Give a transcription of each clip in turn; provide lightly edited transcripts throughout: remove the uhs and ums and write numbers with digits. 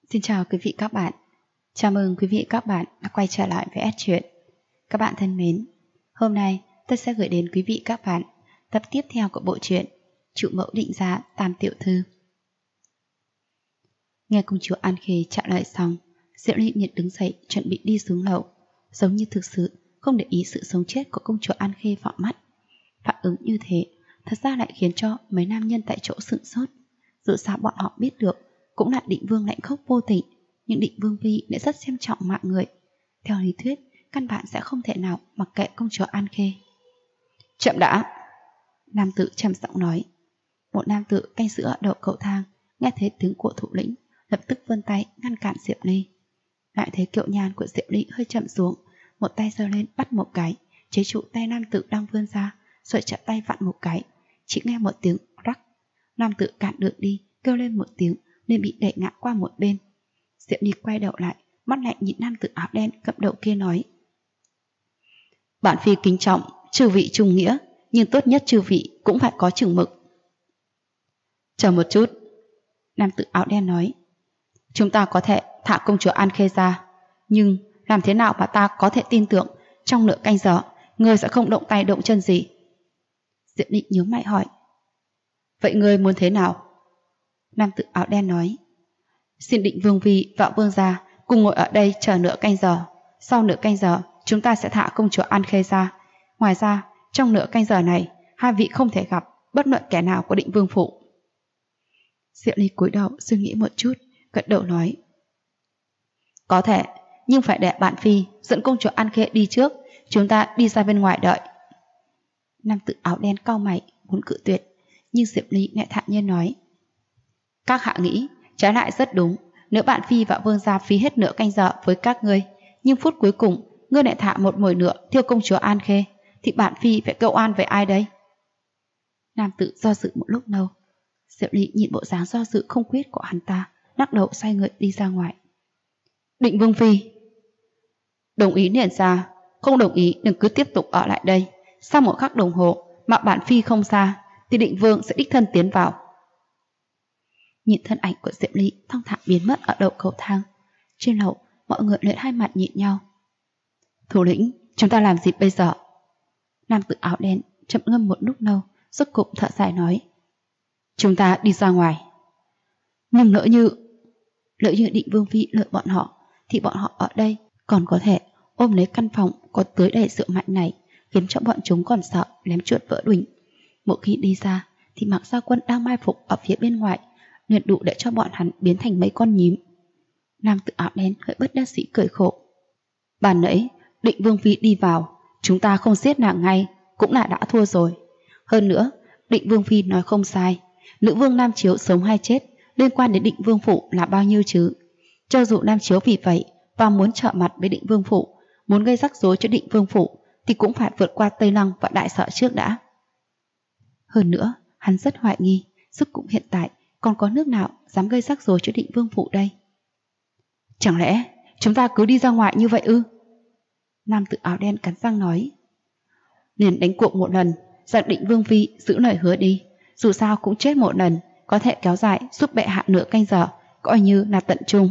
Xin chào quý vị các bạn. Chào mừng quý vị các bạn đã quay trở lại với S Truyện. Các bạn thân mến, hôm nay tôi sẽ gửi đến quý vị các bạn tập tiếp theo của bộ truyện Trụ Mẫu Định Giá Tam Tiểu Thư. Nghe công chúa An Khê trả lời xong, Diệu Ly nhiệt đứng dậy chuẩn bị đi xuống lầu, giống như thực sự không để ý sự sống chết của công chúa An Khê vào mắt. Phản ứng như thế thật ra lại khiến cho mấy nam nhân tại chỗ sửng sốt. Dù sao bọn họ biết được cũng là định vương lạnh khốc vô tình, nhưng định vương phi lại rất xem trọng mạng người. Theo lý thuyết, căn bản sẽ không thể nào mặc kệ công chúa An Khê. Chậm đã! Nam tử trầm giọng nói. Một nam tử canh giữ ở đầu cầu thang nghe thấy tiếng của thủ lĩnh, lập tức vươn tay ngăn cản Diệu Ly. Lại thấy kiệu nhan của Diệu Ly hơi chậm xuống, một tay giơ lên bắt một cái, chế trụ tay nam tử đang vươn ra, rồi chặt tay vặn một cái. Chỉ nghe một tiếng rắc, nam tử cản đường đi, kêu lên một tiếng nên bị đẩy ngã qua một bên. Diệu Ly quay đầu lại, mắt lại nhìn nam tử áo đen cầm đầu kia nói: Bản phi kính trọng chư vị trung nghĩa, nhưng tốt nhất chư vị cũng phải có chừng mực. Chờ một chút, nam tử áo đen nói. Chúng ta có thể thả công chúa An Khê ra, nhưng làm thế nào mà ta có thể tin tưởng trong nửa canh giờ ngươi sẽ không động tay động chân gì? Diệu Ly nhíu mày hỏi. Vậy ngươi muốn thế nào? Nam tử áo đen nói. Xin định vương phi và vương gia cùng ngồi ở đây chờ nửa canh giờ. Sau nửa canh giờ chúng ta sẽ thả công chúa An Khê ra. Ngoài ra trong nửa canh giờ này hai vị không thể gặp bất luận kẻ nào của định vương phủ. Diệu Ly cúi đầu suy nghĩ một chút, gật đầu nói. Có thể, nhưng phải để bạn phi dẫn công chúa An Khê đi trước, chúng ta đi ra bên ngoài đợi. Nam tử áo đen cau mày muốn cự tuyệt, nhưng Diệu Ly lại thản nhiên nói. Các hạ nghĩ trái lại rất đúng, nếu bạn phi và vương gia phí hết nửa canh giờ với các ngươi, nhưng phút cuối cùng ngươi lại thả một mồi nữa thiêu công chúa An Khê, thì bạn phi phải kêu oan với ai đây? Nam tử do dự một lúc lâu. Diệu Ly nhìn bộ dáng do dự không quyết của hắn ta, lắc đầu xoay người đi ra ngoài. Định vương phi, đồng ý liền ra, không đồng ý đừng cứ tiếp tục ở lại đây. Sau một khắc đồng hồ mà bạn phi không ra thì định vương sẽ đích thân tiến vào. Nhìn thân ảnh của Diệu Ly thong thả biến mất ở đầu cầu thang. Trên lầu mọi người lại hai mặt nhìn nhau. Thủ lĩnh, chúng ta làm gì bây giờ? Nam tử áo đen chậm ngâm một lúc lâu, rốt cục thở dài nói. Chúng ta đi ra ngoài. Nhưng lỡ như định vương phi lợi bọn họ, thì bọn họ ở đây còn có thể ôm lấy căn phòng có tưới đầy rượu mạnh này, khiến cho bọn chúng còn sợ lém chuột vỡ đuỳnh. Một khi đi ra thì Mạc Gia Quân đang mai phục ở phía bên ngoài, liền đủ để cho bọn hắn biến thành mấy con nhím. Nam tử áo đen hơi bất đắc dĩ cười khổ. Bàn nãy định vương phi đi vào, chúng ta không giết nàng ngay cũng là đã thua rồi. Hơn nữa định vương phi nói không sai, nữ vương Nam Chiếu sống hay chết liên quan đến định vương phủ là bao nhiêu chứ? Cho dù Nam Chiếu vì vậy và muốn trợ mặt với định vương phủ, muốn gây rắc rối cho định vương phủ, thì cũng phải vượt qua Tây Lăng và Đại Sở trước đã. Hơn nữa hắn rất hoài nghi sức cũng hiện tại còn có nước nào dám gây rắc rối cho định vương phủ đây. Chẳng lẽ chúng ta cứ đi ra ngoài như vậy ư? Nam tử áo đen cắn răng nói. Liền đánh cuộc một lần, dặn định vương phi giữ lời hứa đi, dù sao cũng chết một lần, có thể kéo dài giúp bệ hạ nửa canh giờ, coi như là tận trung.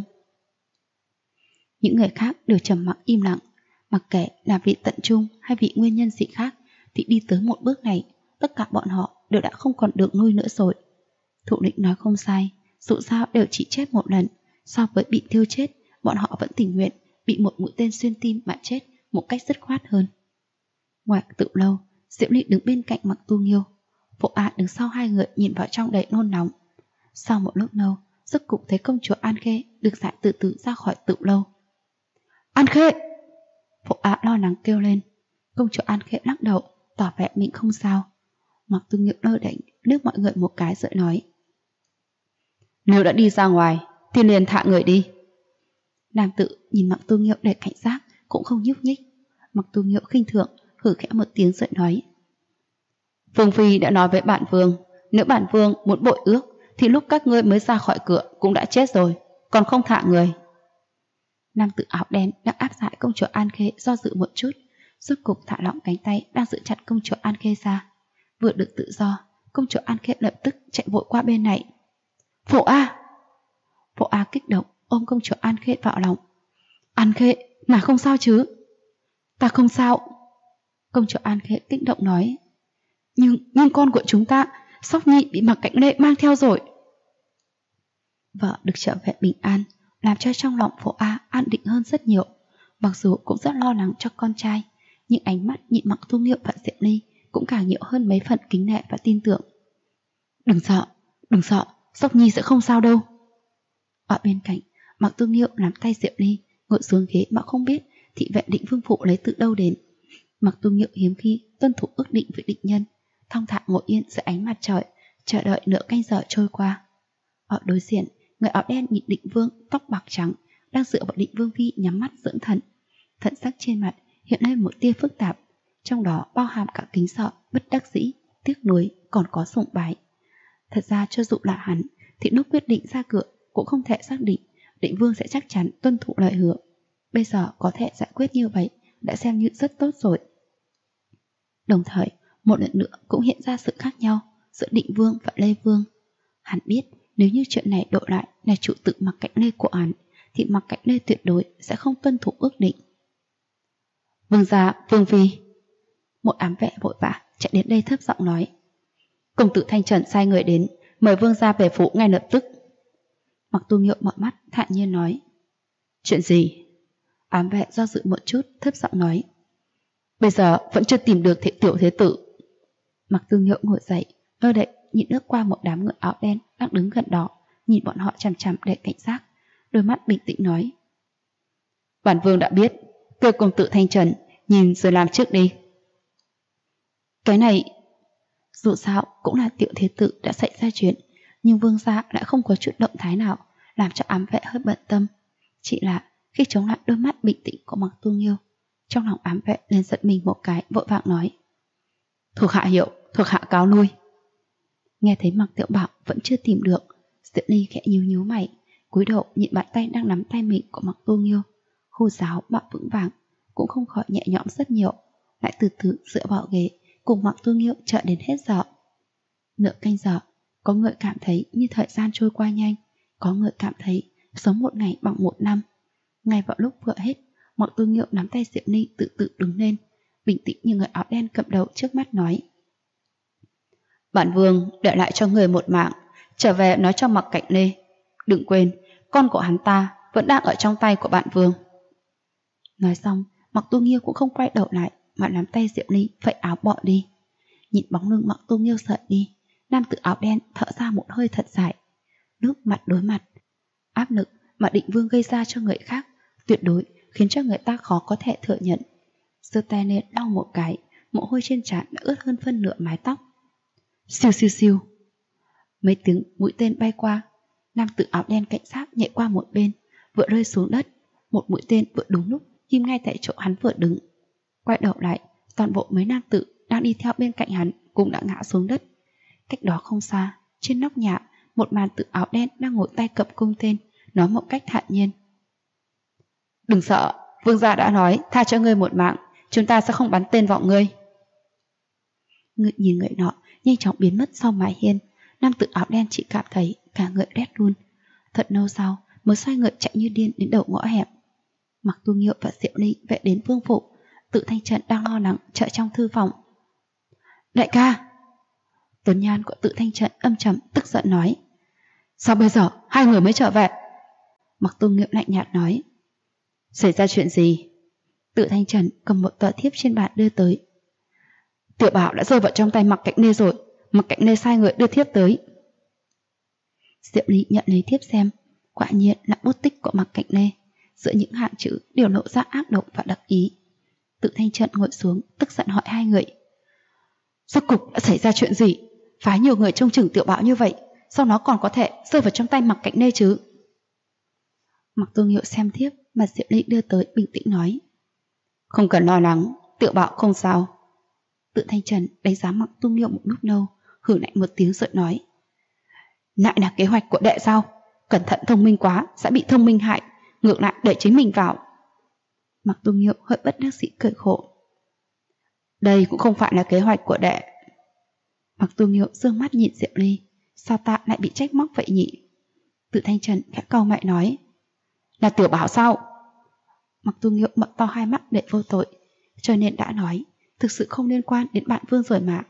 Những người khác đều trầm mặc im lặng, mặc kệ là vì tận trung hay vì nguyên nhân gì khác, thì đi tới một bước này, tất cả bọn họ đều đã không còn được nuôi nữa rồi. Thủ lĩnh nói không sai, dù sao đều chỉ chết một lần, so với bị thiêu chết, bọn họ vẫn tình nguyện bị một mũi tên xuyên tim mà chết một cách dứt khoát hơn. Ngoài tự lâu, Diệu Ly đứng bên cạnh Mặc Tu Nghiêu, Phụ A đứng sau hai người nhìn vào trong đầy nôn nóng. Sau một lúc lâu, rốt cục thấy công chúa An Khê được giải từ từ ra khỏi tự lâu. An Khê! Phụ A lo lắng kêu lên. Công chúa An Khê lắc đầu, tỏ vẻ mình không sao. Mặc Tu Nghiêu lơ đễnh liếc mọi người một cái rồi nói. Nếu đã đi ra ngoài thì liền thả người đi. Nam tử nhìn Mặc Tu Nghiêu để cảnh giác cũng không nhúc nhích. Mặc Tu Nghiêu khinh thường hử khẽ một tiếng rồi nói. Vương phi đã nói với bạn vương, nếu bạn vương muốn bội ước thì lúc các ngươi mới ra khỏi cửa cũng đã chết rồi, còn không thả người. Nam tử áo đen đang áp giải công chúa An Khê do dự một chút, rốt cục thả lỏng cánh tay đang giữ chặt công chúa An Khê ra. Vừa được tự do, công chúa An Khê lập tức chạy vội qua bên này. Phổ A! Phổ A kích động ôm công chúa An Khê vào lòng. An Khê, nàng không sao chứ? Ta không sao. Công chúa An Khê kích động nói. Nhưng con của chúng ta, Sóc Nhi bị Mạc Cảnh Lê mang theo rồi. Vợ được trở về bình an, làm cho trong lòng Phổ A an định hơn rất nhiều. Mặc dù cũng rất lo lắng cho con trai, nhưng ánh mắt nhìn Mạc Tu Nghiêu và Diệp Ly cũng càng nhiều hơn mấy phần kính nể và tin tưởng. Đừng sợ, Sóc Nhi sẽ không sao đâu. Ở bên cạnh, Mạc Tu Nghiêu nắm tay Diệp Ly, ngồi xuống ghế mà không biết thị vệ Định Vương Phụ lấy từ đâu đến. Mạc Tu Nghiêu hiếm khi tuân thủ ước định với định nhân, thong thả ngồi yên dưới ánh mặt trời, chờ đợi nửa canh giờ trôi qua. Ở đối diện, người áo đen nhìn Định Vương tóc bạc trắng đang dựa vào Định Vương Phi nhắm mắt dưỡng thần. Thần sắc trên mặt hiện lên một tia phức tạp, trong đó bao hàm cả kính sợ, bất đắc dĩ, tiếc nuối, còn có sùng bái. Thật ra cho dù là hắn, thì lúc quyết định ra cửa cũng không thể xác định Định Vương sẽ chắc chắn tuân thủ lời hứa. Bây giờ có thể giải quyết như vậy đã xem như rất tốt rồi. Đồng thời, một lần nữa cũng hiện ra sự khác nhau giữa Định Vương và Lê Vương. Hắn biết nếu như chuyện này đổi lại là chủ tử Mạc Cảnh Lê của hắn, thì Mạc Cảnh Lê tuyệt đối sẽ không tuân thủ ước định. Vương gia, Vương Phi. Một ám vệ vội vã chạy đến đây thấp giọng nói. Công tử Thanh Trần sai người đến, mời vương gia về phủ ngay lập tức. Mạc Tu Nghiêu mở mắt thản nhiên nói. Chuyện gì? Ám vệ do dự một chút, thấp giọng nói. Bây giờ vẫn chưa tìm được tiểu thế tử. Mạc Tu Nghiêu ngồi dậy, lơ đậy nhìn lướt qua một đám người áo đen đang đứng gần đó, nhìn bọn họ chằm chằm để cảnh giác, đôi mắt bình tĩnh nói. Bản vương đã biết, kêu công tử Thanh Trần nhìn rồi làm trước đi. Cái này, dù sao cũng là tiểu thế tử đã xảy ra chuyện, nhưng vương gia lại không có chút động thái nào, làm cho ám vệ hơi bận tâm. Chỉ là khi chống lại đôi mắt bình tĩnh của Mạc Tu Nghiêu, trong lòng ám vệ liền giật mình một cái, vội vàng nói. Thuộc hạ hiểu, thuộc hạ cáo lui. Nghe thấy Mạc Tiểu Bảo vẫn chưa tìm được, Diệp Ly khẽ nhíu mày, cúi đầu nhìn bàn tay đang nắm tay mình của Mạc Tu Nghiêu. Khu giáo bạo vững vàng, cũng không khỏi nhẹ nhõm rất nhiều, lại từ từ dựa vào ghế, cùng Mạc Tu Nghiêu chờ đến hết giờ. Nửa canh giờ, có người cảm thấy như thời gian trôi qua nhanh, có người cảm thấy sống một ngày bằng một năm. Ngay vào lúc vừa hết, Mạc Tu Nghiêu nắm tay Diệp Ly tự tự đứng lên, bình tĩnh như người áo đen cầm đầu trước mắt nói. Bản vương để lại cho người một mạng, trở về nói cho Mạc Cảnh Lê. Đừng quên, con của hắn ta vẫn đang ở trong tay của bạn vương. Nói xong, Mạc Tu Nghiêu cũng không quay đầu lại, mà nắm tay Diệp Ly phẩy áo bỏ đi. Nhìn bóng lưng Mạc Tu Nghiêu sợi đi, nam tử áo đen thở ra một hơi thật dài. Lúc mặt đối mặt, áp lực mà Định Vương gây ra cho người khác tuyệt đối khiến cho người ta khó có thể thừa nhận. Giơ tay lên lau một cái, mồ hôi trên trán đã ướt hơn phân nửa mái tóc. Siêu siêu siêu. Mấy tiếng mũi tên bay qua, nam tử áo đen cảnh sát nhảy qua một bên, vừa rơi xuống đất. Một mũi tên vừa đúng lúc ghim ngay tại chỗ hắn vừa đứng. Quay đầu lại, toàn bộ mấy nam tử đang đi theo bên cạnh hắn cũng đã ngã xuống đất. Cách đó không xa, trên nóc nhà, một màn tử áo đen đang ngồi tay cầm cung tên, nói một cách thản nhiên. Đừng sợ, vương gia đã nói tha cho ngươi một mạng, chúng ta sẽ không bắn tên vào ngươi. Người nhìn người nọ nhanh chóng biến mất sau mái hiên, nam tử áo đen chỉ cảm thấy cả người rét run. Thật lâu sau mới xoay người chạy như điên đến đầu ngõ hẻm. Mạc Tu Nghiêu và Diệp Ly về đến vương phủ, Tự Thanh Trần đang lo lắng chạy trong thư phòng. Đại ca! Tuấn nhan của Tự Thanh Trần âm trầm tức giận nói. Sao bây giờ hai người mới trở về? Mạc Tu Nghiêu lạnh nhạt nói. Xảy ra chuyện gì? Tự Thanh Trần cầm một tờ thiếp trên bàn đưa tới. Tiểu Bảo đã rơi vào trong tay Mạc Cảnh Lê rồi, Mạc Cảnh Lê sai người đưa thiếp tới. Diệp Ly nhận lấy thiếp xem, quả nhiên là bút tích của Mạc Cảnh Lê, giữa những hàng chữ đều lộ ra ác độc và đắc ý. Tự Thanh Trần ngồi xuống tức giận hỏi hai người. Rốt cục đã xảy ra chuyện gì? Phái nhiều người trông chừng Tiểu Bảo như vậy, sao nó còn có thể rơi vào trong tay Mạc Cảnh Lê chứ? Mạc Tu Nghiêu xem thiếp mà Diệp Ly đưa tới, bình tĩnh nói. Không cần lo lắng, Tiểu Bảo không sao. Tự Thanh Trần đánh giá Mạc Tu Nghiêu một lúc lâu, hử lạnh một tiếng rồi nói. Lại là kế hoạch của đệ sao? Cẩn thận thông minh quá sẽ bị thông minh hại, ngược lại đẩy chính mình vào. Mạc Tu Nghiêu hơi bất đắc dĩ cười khổ. Đây cũng không phải là kế hoạch của đệ. Mạc Tu Nghiêu dương mắt nhìn Diệp Ly. Sao ta lại bị trách móc vậy nhỉ? Tự Thanh Trần khẽ cau mày nói. Là Tiểu Bảo sao? Mặc Tu Nghiêu mở to hai mắt để vô tội, cho nên đã nói, thực sự không liên quan đến bạn Vương rồi mà.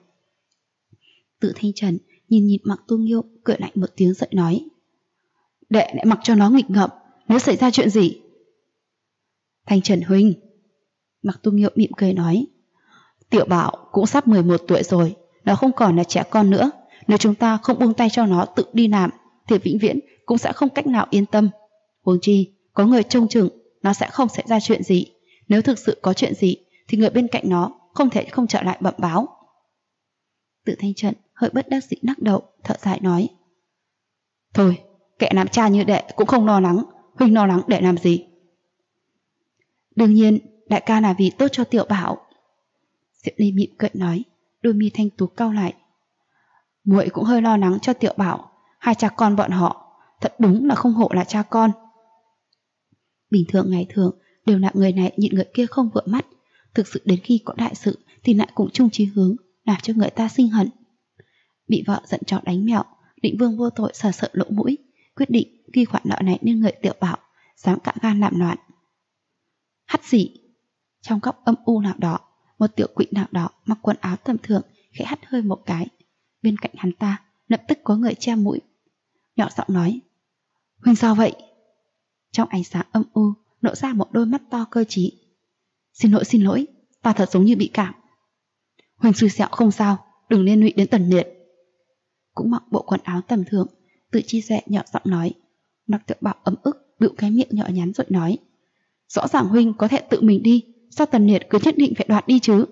Tự Thanh Trần nhìn Mặc Tu Nghiêu, cười lạnh một tiếng giận nói, đệ lại mặc cho nó nghịch ngợm, nếu xảy ra chuyện gì? Thanh Trần huynh, Mặc Tu Nghiêu mỉm cười nói, Tiểu Bảo cũng sắp 11 tuổi rồi, nó không còn là trẻ con nữa. Nếu chúng ta không buông tay cho nó tự đi làm thì vĩnh viễn cũng sẽ không cách nào yên tâm. Huống chi có người trông chừng, nó sẽ không xảy ra chuyện gì. Nếu thực sự có chuyện gì thì người bên cạnh nó không thể không trở lại bẩm báo. Tự Thanh Trần hơi bất đắc dĩ lắc đầu, thở dài nói, thôi, kẻ làm cha như đệ cũng không lo lắng, huynh lo lắng để làm gì? Đương nhiên đại ca là vì tốt cho Tiểu Bảo. Diệp Ly mỉm cười nói, đôi mi thanh tú cau lại, muội cũng hơi lo lắng cho Tiểu Bảo, hai cha con bọn họ thật đúng là không hổ là cha con. Bình thường ngày thường đều là người này nhịn người kia không vừa mắt, thực sự đến khi có đại sự thì lại cùng chung chí hướng, làm cho người ta sinh hận. Bị vợ giận chó đánh mẹo, Định Vương vô tội sờ sợ lỗ mũi, quyết định ghi khoản nợ này lên người Tiểu Bảo, dám cả gan làm loạn. Hắt xỉ, trong góc âm u nào đó, một tiểu quỷ nào đó mặc quần áo tầm thường khẽ hắt hơi một cái. Bên cạnh hắn ta lập tức có người che mũi, nhỏ giọng nói, huynh sao vậy? Trong ánh sáng âm u lộ ra một đôi mắt to cơ trí. Xin lỗi, ta thật giống như bị cảm. Huynh xui xẻo không sao, đừng liên lụy đến Tần Liệt. Cũng mặc bộ quần áo tầm thường, Tự Chi Duệ nhỏ giọng nói. Mặc Tiểu Bảo ấm ức bịu cái miệng nhỏ nhắn rồi nói, rõ ràng huynh có thể tự mình đi, sao Tần Liệt cứ nhất định phải đoạt đi chứ?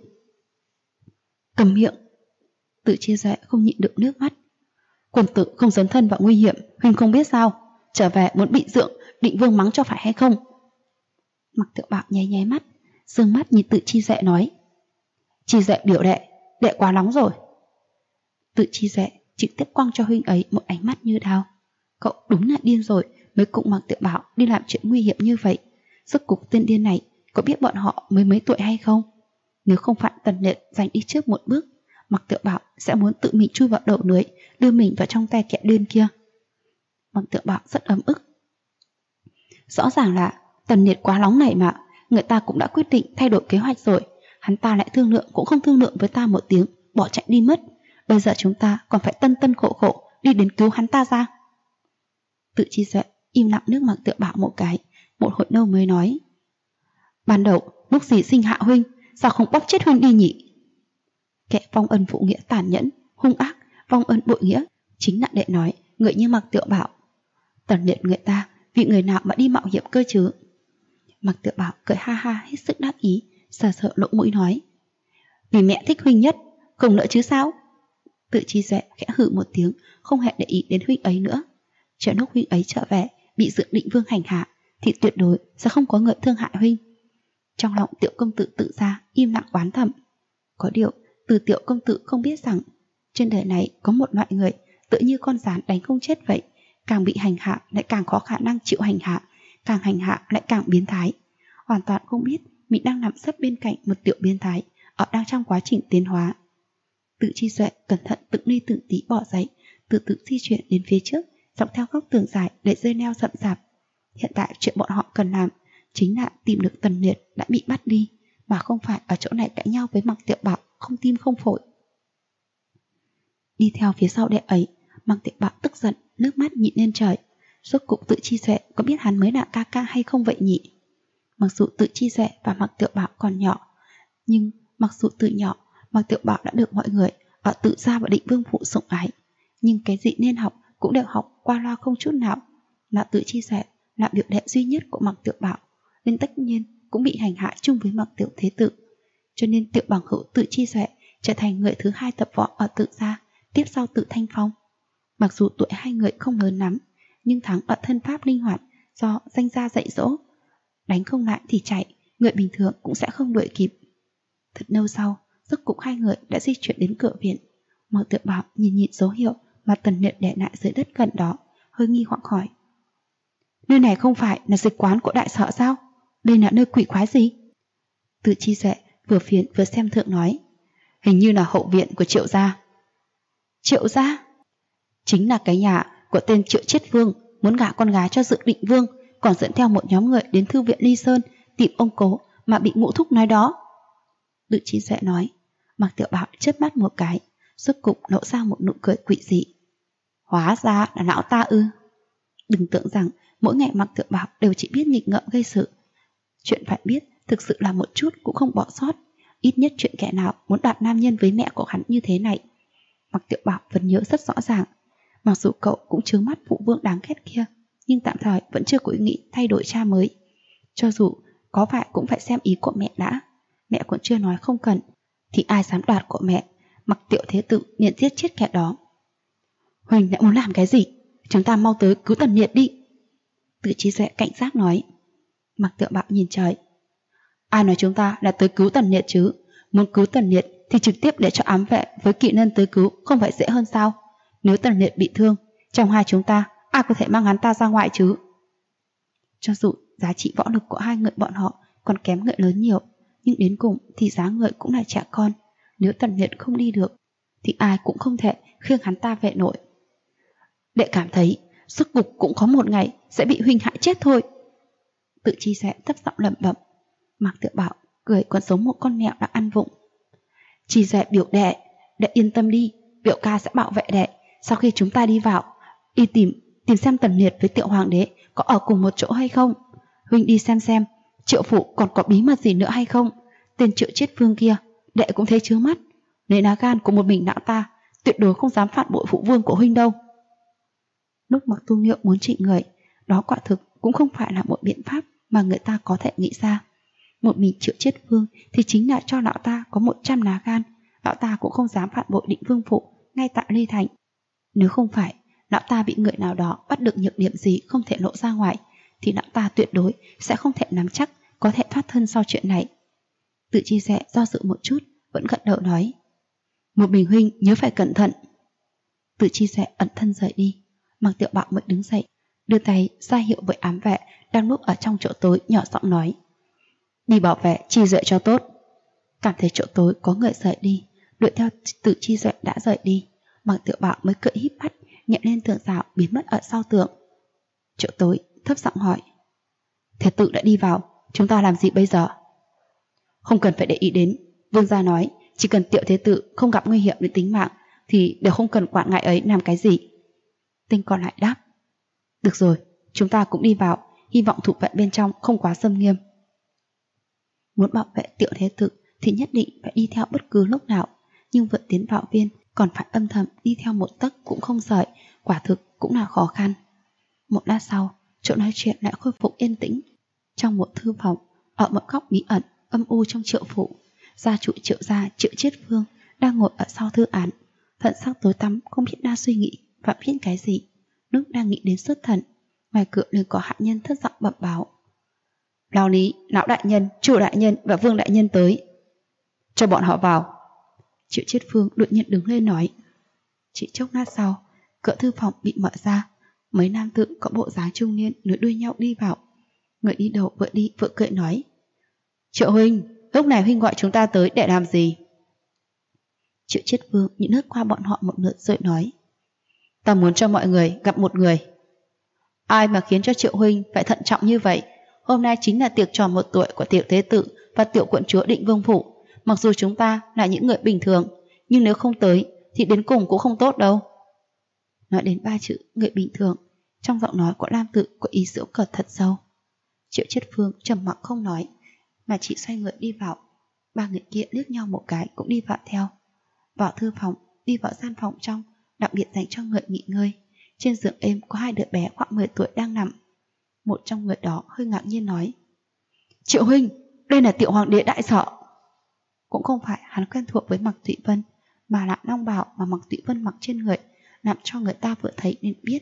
Cầm miệng. Tự Chi Duệ không nhịn được nước mắt. Quần tử không dấn thân vào nguy hiểm, huynh không biết sao, trở về muốn bị dượng Định Vương mắng cho phải hay không? Mặc Tiểu Bảo nháy mắt, dương mắt nhìn Tự Chi Duệ nói, Chi Duệ biểu đệ quá nóng rồi. Tự Chi Duệ trực tiếp quăng cho huynh ấy một ánh mắt như đao. Cậu đúng là điên rồi mới cùng Mặc Tiểu Bảo đi làm chuyện nguy hiểm như vậy. Rốt cục tên điên này có biết bọn họ mới mấy tuổi hay không? Nếu không phải Tần Liệt giành đi trước một bước, Mặc Tiểu Bảo sẽ muốn tự mình chui vào đầu lưới, đưa mình vào trong tay kẻ điên kia. Mặc Tiểu Bảo rất ấm ức. Rõ ràng là Tần Liệt quá nóng này mà, người ta cũng đã quyết định thay đổi kế hoạch rồi, hắn ta lại thương lượng cũng không thương lượng với ta một tiếng, bỏ chạy đi mất. Bây giờ chúng ta còn phải tân khổ khổ đi đến cứu hắn ta ra. Tự Chi Duệ im lặng nước Mặc Tiểu Bảo một cái, một hồi lâu mới nói, ban đầu lúc gì sinh hạ huynh, sao không bóp chết huynh đi nhỉ? Kẻ vong ân phụ nghĩa tàn nhẫn, hung ác, vong ân bội nghĩa, chính là đệ nói người như Mặc Tiểu Bảo. Tần Liệt người ta vì người nào mà đi mạo hiểm cơ chứ? Mặc Tiểu Bảo cười ha ha hết sức đắc ý, sờ sợ lỗ mũi nói, vì mẹ thích huynh nhất, không nữa chứ sao? Tự Chi Duệ khẽ hừ một tiếng, không hề để ý đến huynh ấy nữa. Chờ lúc huynh ấy trở về bị Dượng Định Vương hành hạ thì tuyệt đối sẽ không có người thương hại huynh. Trong lòng Tiểu công tử Tự gia im lặng oán thầm. Có điều từ Tiểu công tử không biết rằng trên đời này có một loại người tự như con gián đánh không chết vậy, càng bị hành hạ lại càng có khả năng chịu hành hạ, càng hành hạ lại càng biến thái, hoàn toàn không biết mình đang nằm sấp bên cạnh một tiểu biến thái ở đang trong quá trình tiến hóa. Tự Chi Duệ cẩn thận từng ly từng tí bỏ dậy, từ từ di chuyển đến phía trước, dọc theo góc tường dài để dây leo rậm rạp. Hiện tại chuyện bọn họ cần làm chính là tìm được Tần Liệt đã bị bắt đi, mà không phải ở chỗ này cãi nhau với Mặc Tiểu Bảo không tim không phổi. Đi theo phía sau đệ ấy, Mặc Tiểu Bảo tức giận, nước mắt nhịn lên trời. Rốt cục Tự Chi Duệ có biết hắn mới là ca ca hay không vậy nhỉ? Mặc dù Tự Chi Duệ và Mặc Tiểu Bảo còn nhỏ, nhưng mặc dù từ nhỏ Mặc Tiểu Bảo đã được mọi người ở Tự gia và Định Vương phủ sủng ái, nhưng cái gì nên học cũng đều học qua loa không chút nào. Là Tự Chi Duệ là biểu đệ duy nhất của Mặc Tiểu Bảo, nên tất nhiên cũng bị hành hạ chung với Mặc Tiểu Thế Tử. Cho nên Tiểu bằng hữu Tự Chi Duệ trở thành người thứ hai tập võ ở Tự gia, tiếp sau Tự Thanh Phong. Mặc dù tuổi hai người không lớn lắm, nhưng thắng ở thân pháp linh hoạt do danh gia dạy dỗ. Đánh không lại thì chạy, người bình thường cũng sẽ không đuổi kịp. Thật lâu sau, rốt cục hai người đã di chuyển đến cửa viện. Mặc Tiểu Bảo nhìn dấu hiệu mà Tần Liệt để lại dưới đất gần đó, hơi nghi hoặc hỏi, nơi này không phải là dịch quán của đại sở sao? Đây là nơi quỷ quái gì? Tự Chi Duệ vừa phiền vừa xem thượng nói, hình như là hậu viện của Triệu gia. Triệu gia? Chính là cái nhà của tên Triệu Chiết Vương muốn gả con gái cho Dượng Định Vương, còn dẫn theo một nhóm người đến thư viện Ly Sơn tìm ông cố mà bị Ngũ thúc nói đó. Tự Chi Duệ nói. Mạc Tiểu Bảo chớp mắt một cái, rốt cục nổ ra một nụ cười quỷ dị. Hóa ra là não ta ư? Đừng tưởng rằng mỗi ngày Mạc Tiểu Bảo đều chỉ biết nghịch ngợm gây sự. Chuyện phải biết thực sự là một chút cũng không bỏ sót. Ít nhất chuyện kẻ nào muốn đoạt nam nhân với mẹ của hắn như thế này, Mạc Tiểu Bảo vẫn nhớ rất rõ ràng. Mặc dù cậu cũng trướng mắt phụ vương đáng ghét kia, nhưng tạm thời vẫn chưa có ý nghĩ thay đổi cha mới. Cho dù có phải cũng phải xem ý của mẹ đã. Mẹ còn chưa nói không cần, thì ai dám đoạt của mẹ. Mặc Tiểu Thế Tử liền giết chết kẻ đó. Huỳnh lại muốn làm cái gì? Chúng ta mau tới cứu Tần Liệt đi. Tự Chi Duệ cảnh giác nói. Mạc Tiểu Bảo nhìn trời. Ai nói chúng ta là tới cứu Tần Liệt chứ? Muốn cứu Tần Liệt thì trực tiếp để cho ám vệ với kỵ nân tới cứu không phải dễ hơn sao? Nếu Tần Liệt bị thương, trong hai chúng ta ai có thể mang hắn ta ra ngoại chứ? Cho dù giá trị võ lực của hai người bọn họ còn kém người lớn nhiều, nhưng đến cùng thì giá người cũng là trẻ con. Nếu Tần Liệt không đi được thì ai cũng không thể khiêng hắn ta về nổi. Đệ cảm thấy sức cục cũng có một ngày sẽ bị Huỳnh hại chết thôi. Tự Chi Duệ thấp giọng lẩm bẩm. Mạc Tiểu Bảo cười còn giống một con mèo đang ăn vụng. Chi Duệ biểu đệ yên tâm đi, Biểu ca sẽ bảo vệ đệ. Sau khi chúng ta đi vào, đi tìm xem Tần Liệt với Tiểu Hoàng đế có ở cùng một chỗ hay không. Huynh đi xem Triệu phụ còn có bí mật gì nữa hay không. Tên Triệu chết vương kia đệ cũng thấy chướng mắt. Lấy lá gan của một mình não ta, tuyệt đối không dám phản bội phụ vương của huynh đâu. Lúc Mạc Tu Nghiệu muốn trị người, đó quả thực cũng không phải là một biện pháp mà người ta có thể nghĩ ra. Một mình Triệu chết vương thì chính là cho lão ta có 100 lá gan, lão ta cũng không dám phản bội Định Vương phụ ngay tại Ly Thành. Nếu không phải lão ta bị người nào đó bắt được nhược điểm gì không thể lộ ra ngoài, thì lão ta tuyệt đối sẽ không thể nắm chắc có thể thoát thân sau chuyện này. Tự Chi Duệ do dự một chút, vẫn gật đầu nói. Một mình huynh nhớ phải cẩn thận. Tự Chi Duệ ẩn thân rời đi. Mạc Tiểu Bảo mới đứng dậy, đưa tay ra hiệu với ám vệ đang núp ở trong chỗ tối, nhỏ giọng nói. Đi bảo vệ Chi Duệ cho tốt. Cảm thấy chỗ tối có người rời đi, đuổi theo Tự Chi Duệ đã rời đi, Mạc Tiểu Bảo mới cười híp mắt nhẹ lên tường rào biến mất ở sau tường. Chỗ tối thấp giọng hỏi. Thế Tự đã đi vào, chúng ta làm gì bây giờ? Không cần phải để ý đến. Vương gia nói chỉ cần Tiểu Thế Tử không gặp nguy hiểm đến tính mạng thì đều không cần quản ngại ấy làm cái gì. Tên còn lại đáp. Được rồi, chúng ta cũng đi vào, hy vọng thủ vệ bên trong không quá xâm nghiêm. Muốn bảo vệ Tiểu Thế Tử thì nhất định phải đi theo bất cứ lúc nào, nhưng vượt tiến vào viên còn phải âm thầm đi theo một tấc cũng không rời, quả thực cũng là khó khăn. Một lát sau, chỗ nói chuyện lại khôi phục yên tĩnh. Trong một thư phòng, ở một góc bí ẩn âm u trong Triệu phủ, gia chủ Triệu gia Triệu Chiết Vương đang ngồi ở sau thư án, thần sắc tối tăm không biết đang suy nghĩ và viết cái gì. Lúc đang nghĩ đến xuất thần, ngoài cửa liền có hạ nhân thất giọng bẩm báo. Lão Lý, lão đại nhân, chủ đại nhân và Vương đại nhân tới. Cho bọn họ vào. Triệu Chiết Vương đột nhiên đứng lên nói. Chỉ chốc lát sau, cửa thư phòng bị mở ra, mấy nam tử có bộ dáng trung niên nối đuôi nhau đi vào. Người đi đầu vừa đi vừa cười nói. Triệu huynh, lúc này huynh gọi chúng ta tới để làm gì? Triệu Chiết Vương nhìn lướt qua bọn họ một lượt rồi nói. Ta muốn cho mọi người gặp một người. Ai mà khiến cho Triệu huynh phải thận trọng như vậy? Hôm nay chính là tiệc tròn 1 tuổi của Tiểu Thế Tử và Tiểu Quận chúa Định Vương phủ. Mặc dù chúng ta là những người bình thường, nhưng nếu không tới thì đến cùng cũng không tốt đâu. Nói đến 3 chữ người bình thường, trong giọng nói của Lam Tự có ý giễu cợt thật sâu. Triệu Chiết Vương trầm mặc không nói, mà chỉ xoay người đi vào. 3 người kia liếc nhau một cái cũng đi vào theo. Vào thư phòng, đi vào gian phòng trong, đặc biệt dành cho người nghỉ ngơi. Trên giường êm có 2 đứa bé khoảng 10 tuổi đang nằm. Một trong người đó hơi ngạc nhiên nói. Triệu huynh, đây là Tiểu Hoàng đế đại sợ. Cũng không phải hắn quen thuộc với Mạc Thụy Vân, mà là long bào mà Mạc Thụy Vân mặc trên người, làm cho người ta vừa thấy nên biết.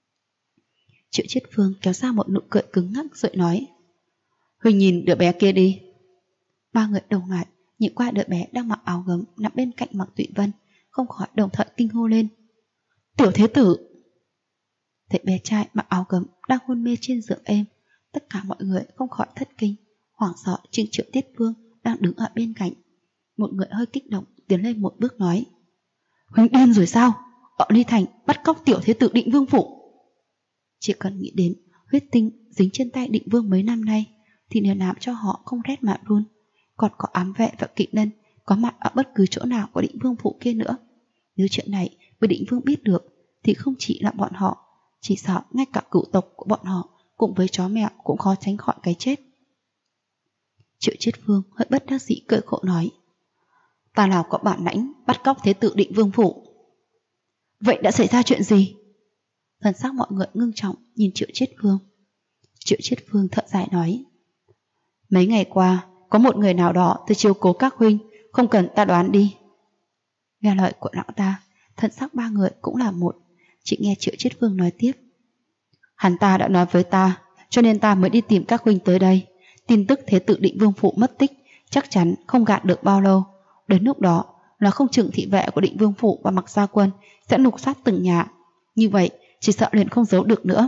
Triệu Chiết Vương kéo ra một nụ cười cứng ngắc rồi nói. Huynh nhìn đứa bé kia đi. 3 người đầu ngại nhìn qua đứa bé đang mặc áo gấm nằm bên cạnh Mạc Thụy Vân, không khỏi đồng thời kinh hô lên. Tiểu Thế Tử. Thấy bé trai mặc áo gấm đang hôn mê trên giường êm, tất cả mọi người không khỏi thất kinh, hoảng sợ trừng Triệu Tiết Vương đang đứng ở bên cạnh. Một người hơi kích động tiến lên một bước nói. Huynh điên rồi sao? Ở Ly Thành bắt cóc Tiểu Thế Tử Định Vương phủ. Chỉ cần nghĩ đến huyết tinh dính trên tay Định Vương mấy năm nay thì đều làm cho họ không rét mà run. Còn có ám vệ và kỵ nhân có mặt ở bất cứ chỗ nào của Định Vương phủ kia nữa. Nếu chuyện này bị Định Vương biết được thì không chỉ là bọn họ, chỉ sợ ngay cả cửu tộc của bọn họ cùng với chó mèo cũng khó tránh khỏi cái chết. Triệu Chiết Vương hơi bất đắc dĩ cười khổ nói: Ta nào có bản lãnh bắt cóc thế tử Định Vương phủ. Vậy đã xảy ra chuyện gì? Thần sắc mọi người ngưng trọng nhìn Triệu Chiết Vương. Triệu Chiết Vương thở dài nói: Mấy ngày qua có một người nào đó tới chiếu cố các huynh, không cần ta đoán đi. Nghe lời của lão ta, thần sắc ba người cũng là một. Chỉ nghe Triệu Chiết Vương nói tiếp: Hắn ta đã nói với ta, cho nên ta mới đi tìm các huynh tới đây. Tin tức thế tử Định Vương phủ mất tích chắc chắn không gạt được bao lâu. Đến lúc đó là không chừng thị vệ của Định Vương phủ và Mặc Gia quân sẽ lục soát từng nhà. Như vậy chỉ sợ liền không giấu được nữa.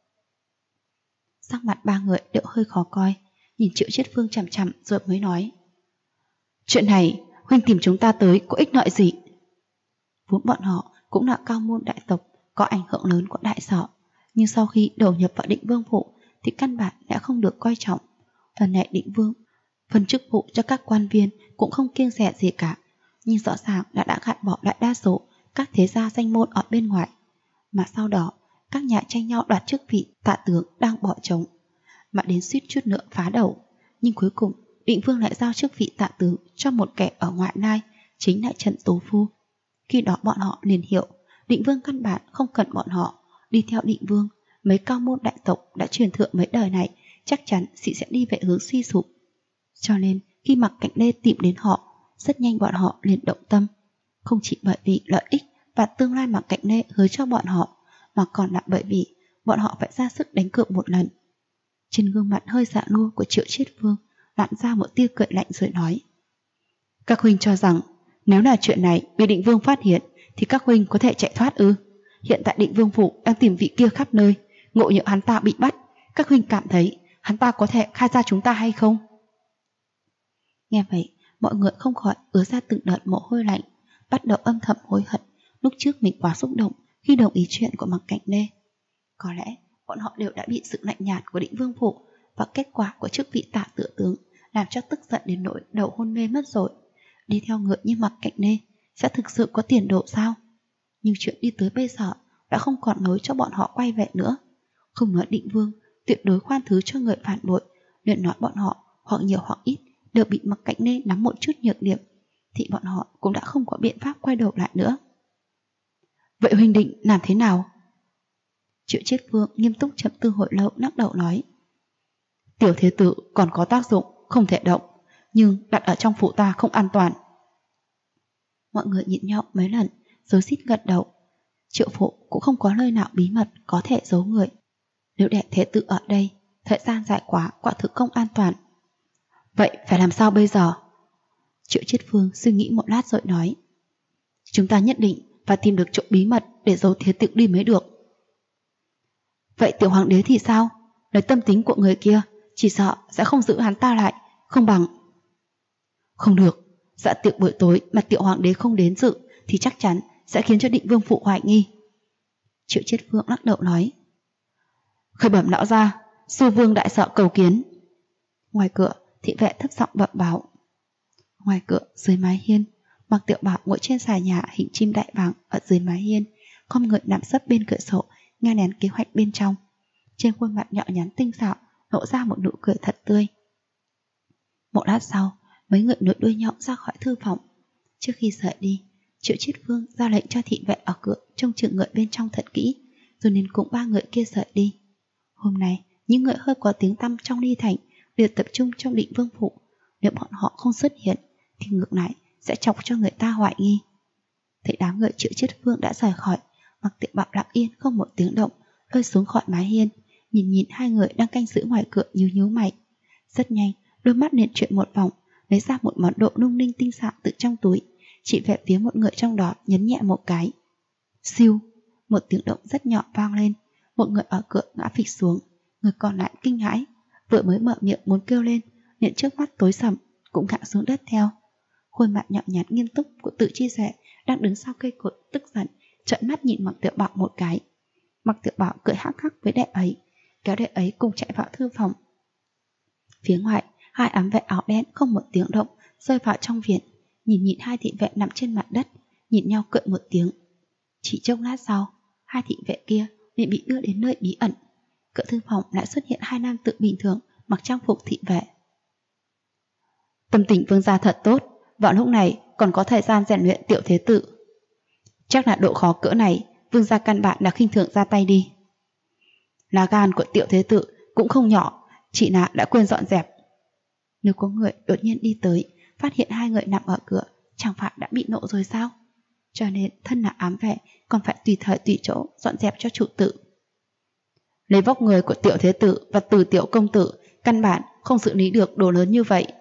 Sắc mặt ba người đều hơi khó coi, nhìn Triệu Chiết Vương chằm chằm rồi mới nói: Chuyện này huynh tìm chúng ta tới có ích lợi gì? Vốn bọn họ cũng là cao môn đại tộc có ảnh hưởng lớn của đại sở, nhưng sau khi đầu nhập vào Định Vương phủ thì căn bản đã không được coi trọng. Lần này Định Vương phân chức vụ cho các quan viên cũng không kiêng dè gì cả, nhưng rõ ràng là đã gạt bỏ đại đa số các thế gia danh môn ở bên ngoài. Mà sau đó các nhà tranh nhau đoạt chức vị tạ tướng đang bỏ trống, mà đến suýt chút nữa phá đầu. Nhưng cuối cùng Định Vương lại giao chức vị tạ tướng cho một kẻ ở ngoại lai, chính là Trần Tố Phu. Khi đó bọn họ liền hiểu Định Vương căn bản không cần bọn họ. Đi theo Định Vương, mấy cao môn đại tộc đã truyền thượng mấy đời này chắc chắn sẽ đi về hướng suy sụp. Cho nên khi Mặc Cảnh Lê tìm đến họ, rất nhanh bọn họ liền động tâm. Không chỉ bởi vì lợi ích và tương lai Mặc Cảnh Lê hứa cho bọn họ, mà còn là bởi vì bọn họ phải ra sức đánh cược một lần. Trên gương mặt hơi già nua của Triệu Chiết Vương lặn ra một tia cười lạnh rồi nói: Các huynh cho rằng nếu là chuyện này bị Định Vương phát hiện thì các huynh có thể chạy thoát ư? Hiện tại Định Vương phủ đang tìm vị kia khắp nơi, ngộ nhỡ hắn ta bị bắt, các huynh cảm thấy hắn ta có thể khai ra chúng ta hay không? Nghe vậy, mọi người không khỏi ứa ra từng đợt mồ hôi lạnh, bắt đầu âm thầm hối hận lúc trước mình quá xúc động khi đồng ý chuyện của Mặc Cảnh Lê. Có lẽ bọn họ đều đã bị sự lạnh nhạt của Định Vương phủ và kết quả của chức vị tạ tựa tướng làm cho tức giận đến nỗi đầu hôn mê mất rồi. Đi theo người như Mặc Cảnh Lê sẽ thực sự có tiền đồ sao? Nhưng chuyện đi tới bây giờ đã không còn lối cho bọn họ quay về nữa. Không nói Định Vương tuyệt đối khoan thứ cho người phản bội, liền nói bọn họ hoặc nhiều hoặc ít đều bị Mặc Cảnh Lê nắm một chút nhược điểm, thì bọn họ cũng đã không có biện pháp quay đầu lại nữa. Vậy huynh định làm thế nào? Triệu Chiết Vương nghiêm túc chậm tư hồi lâu lắc đầu nói: Tiểu thế tử còn có tác dụng, không thể động, nhưng đặt ở trong phủ ta không an toàn. Mọi người nhìn nhau mấy lần rồi xít gật đầu. Triệu phủ cũng không có nơi nào bí mật có thể giấu người. Nếu để thế tử ở đây, thời gian dài quá quả thực không an toàn. Vậy phải làm sao bây giờ? Triệu Chiết Vương suy nghĩ một lát rồi nói: Chúng ta nhất định phải tìm được chỗ bí mật để giấu thế tử đi mới được. Vậy tiểu hoàng đế thì sao? Lấy tâm tính của người kia, chỉ sợ sẽ không giữ hắn ta lại, không bằng... Không được, dạ tiệc buổi tối mà tiểu hoàng đế không đến dự thì chắc chắn sẽ khiến cho Định Vương phụ hoài nghi. Triệu Chiết Vương lắc đầu nói: Khởi bẩm lão gia, Xu Vương đại sợ cầu kiến. Ngoài cửa, thị vệ thấp giọng bẩm báo. Ngoài cửa, dưới mái hiên, Mặc Tiểu Bảo ngồi trên xà nhà hình chim đại bàng ở dưới mái hiên, khom người nằm sấp bên cửa sổ, nghe nén kế hoạch bên trong. Trên khuôn mặt nhỏ nhắn tinh xảo lộ ra một nụ cười thật tươi. Một lát sau, mấy người nối đuôi nhau ra khỏi thư phòng. Trước khi rời đi, Triệu Chiết Vương ra lệnh cho thị vệ ở cửa trông chừng người bên trong thật kỹ, rồi nên cùng ba người kia rời đi. Hôm nay, những người hơi có tiếng tăm trong Ly Thành đều tập trung trong Định Vương phủ. Nếu bọn họ không xuất hiện thì ngược lại sẽ chọc cho người ta hoài nghi. Thấy đám người Triệu Chiết Vương đã rời khỏi, Mặc Tiểu Bảo lặng yên không một tiếng động rơi xuống khỏi mái hiên, nhìn hai người đang canh giữ ngoài cửa nhíu mày. Rất nhanh, đôi mắt liền chuyển một vòng, lấy ra một món đồ lung linh tinh xảo từ trong túi, chỉ về phía một người trong đó, nhấn nhẹ một cái. Siêu, một tiếng động rất nhỏ vang lên, một người ở cửa ngã phịch xuống, người còn lại kinh hãi, vừa mới mở miệng muốn kêu lên, liền trước mắt tối sầm cũng ngã xuống đất theo. Khuôn mặt nhợt nhạt nghiêm túc của Tự Chi Duệ đang đứng sau cây cột tức giận, trợn mắt nhìn Mặc Tiểu Bảo một cái. Mặc Tiểu Bảo cười hắc hắc với đệ ấy, kéo đệ ấy cùng chạy vào thư phòng. Phía ngoài, hai ám vệ áo đen không một tiếng động rơi vào trong viện, nhìn hai thị vệ nằm trên mặt đất, nhìn nhau cười một tiếng. Chỉ chốc lát sau, hai thị vệ kia liền bị đưa đến nơi bí ẩn. Cửa thư phòng lại xuất hiện hai nam tử bình thường mặc trang phục thị vệ. Tâm tình vương gia thật tốt, vào lúc này còn có thời gian rèn luyện Tiểu Thế Tử. Chắc là độ khó cỡ này, vương gia căn bản đã khinh thường ra tay đi. Lá gan của Tiểu Thế Tử cũng không nhỏ, chị nạ đã quên dọn dẹp. Nếu có người đột nhiên đi tới, phát hiện hai người nằm ở cửa, chẳng phải đã bị nộ rồi sao? Cho nên thân là ám vệ còn phải tùy thời tùy chỗ dọn dẹp cho chủ tử. Lấy vóc người của Tiểu Thế Tử và Từ Tiểu Công Tử, căn bản không xử lý được đồ lớn như vậy.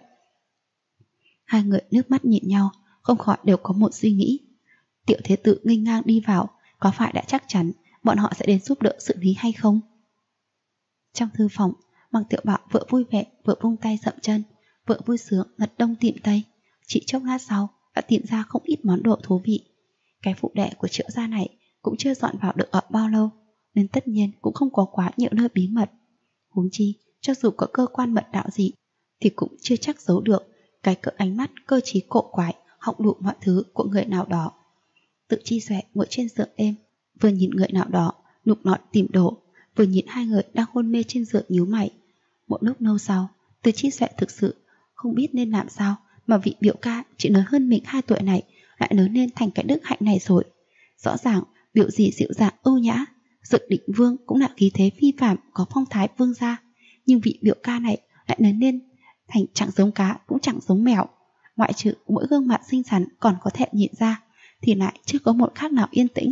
Hai người nước mắt nhìn nhau, không khỏi đều có một suy nghĩ. Tiểu Thế Tử nghênh ngang đi vào, có phải đã chắc chắn bọn họ sẽ đến giúp đỡ xử lý hay không? Trong thư phòng, Mạc Tiểu Bảo vừa vui vẻ vừa vung tay dậm chân, vừa vui sướng lật đông tìm tây. Chỉ chốc lát sau đã tìm ra không ít món đồ thú vị. Cái phụ đệ của Triệu gia này cũng chưa dọn vào được ở bao lâu, nên tất nhiên cũng không có quá nhiều nơi bí mật. Huống chi, cho dù có cơ quan mật đạo gì thì cũng chưa chắc giấu được cái cỡ ánh mắt cơ trí cổ quái họng đủ mọi thứ của người nào đó. Tự Chi Duệ ngồi trên giường êm, vừa nhìn người nào đó nục nọt tìm đồ, vừa nhìn hai người đang hôn mê trên giường nhíu mày. Một lúc lâu sau, Tự Chi Duệ thực sự không biết nên làm sao mà vị biểu ca chỉ lớn hơn mình 2 tuổi này lại lớn lên thành cái đức hạnh này rồi. Rõ ràng biểu gì dịu dàng ưu nhã, Dực Định Vương cũng là khí thế phi phàm, có phong thái vương gia, nhưng vị biểu ca này lại lớn lên thành chẳng giống cá cũng chẳng giống mèo. Ngoại trừ mỗi gương mặt xinh xắn còn có thể nhìn ra, thì lại chưa có một khác nào yên tĩnh.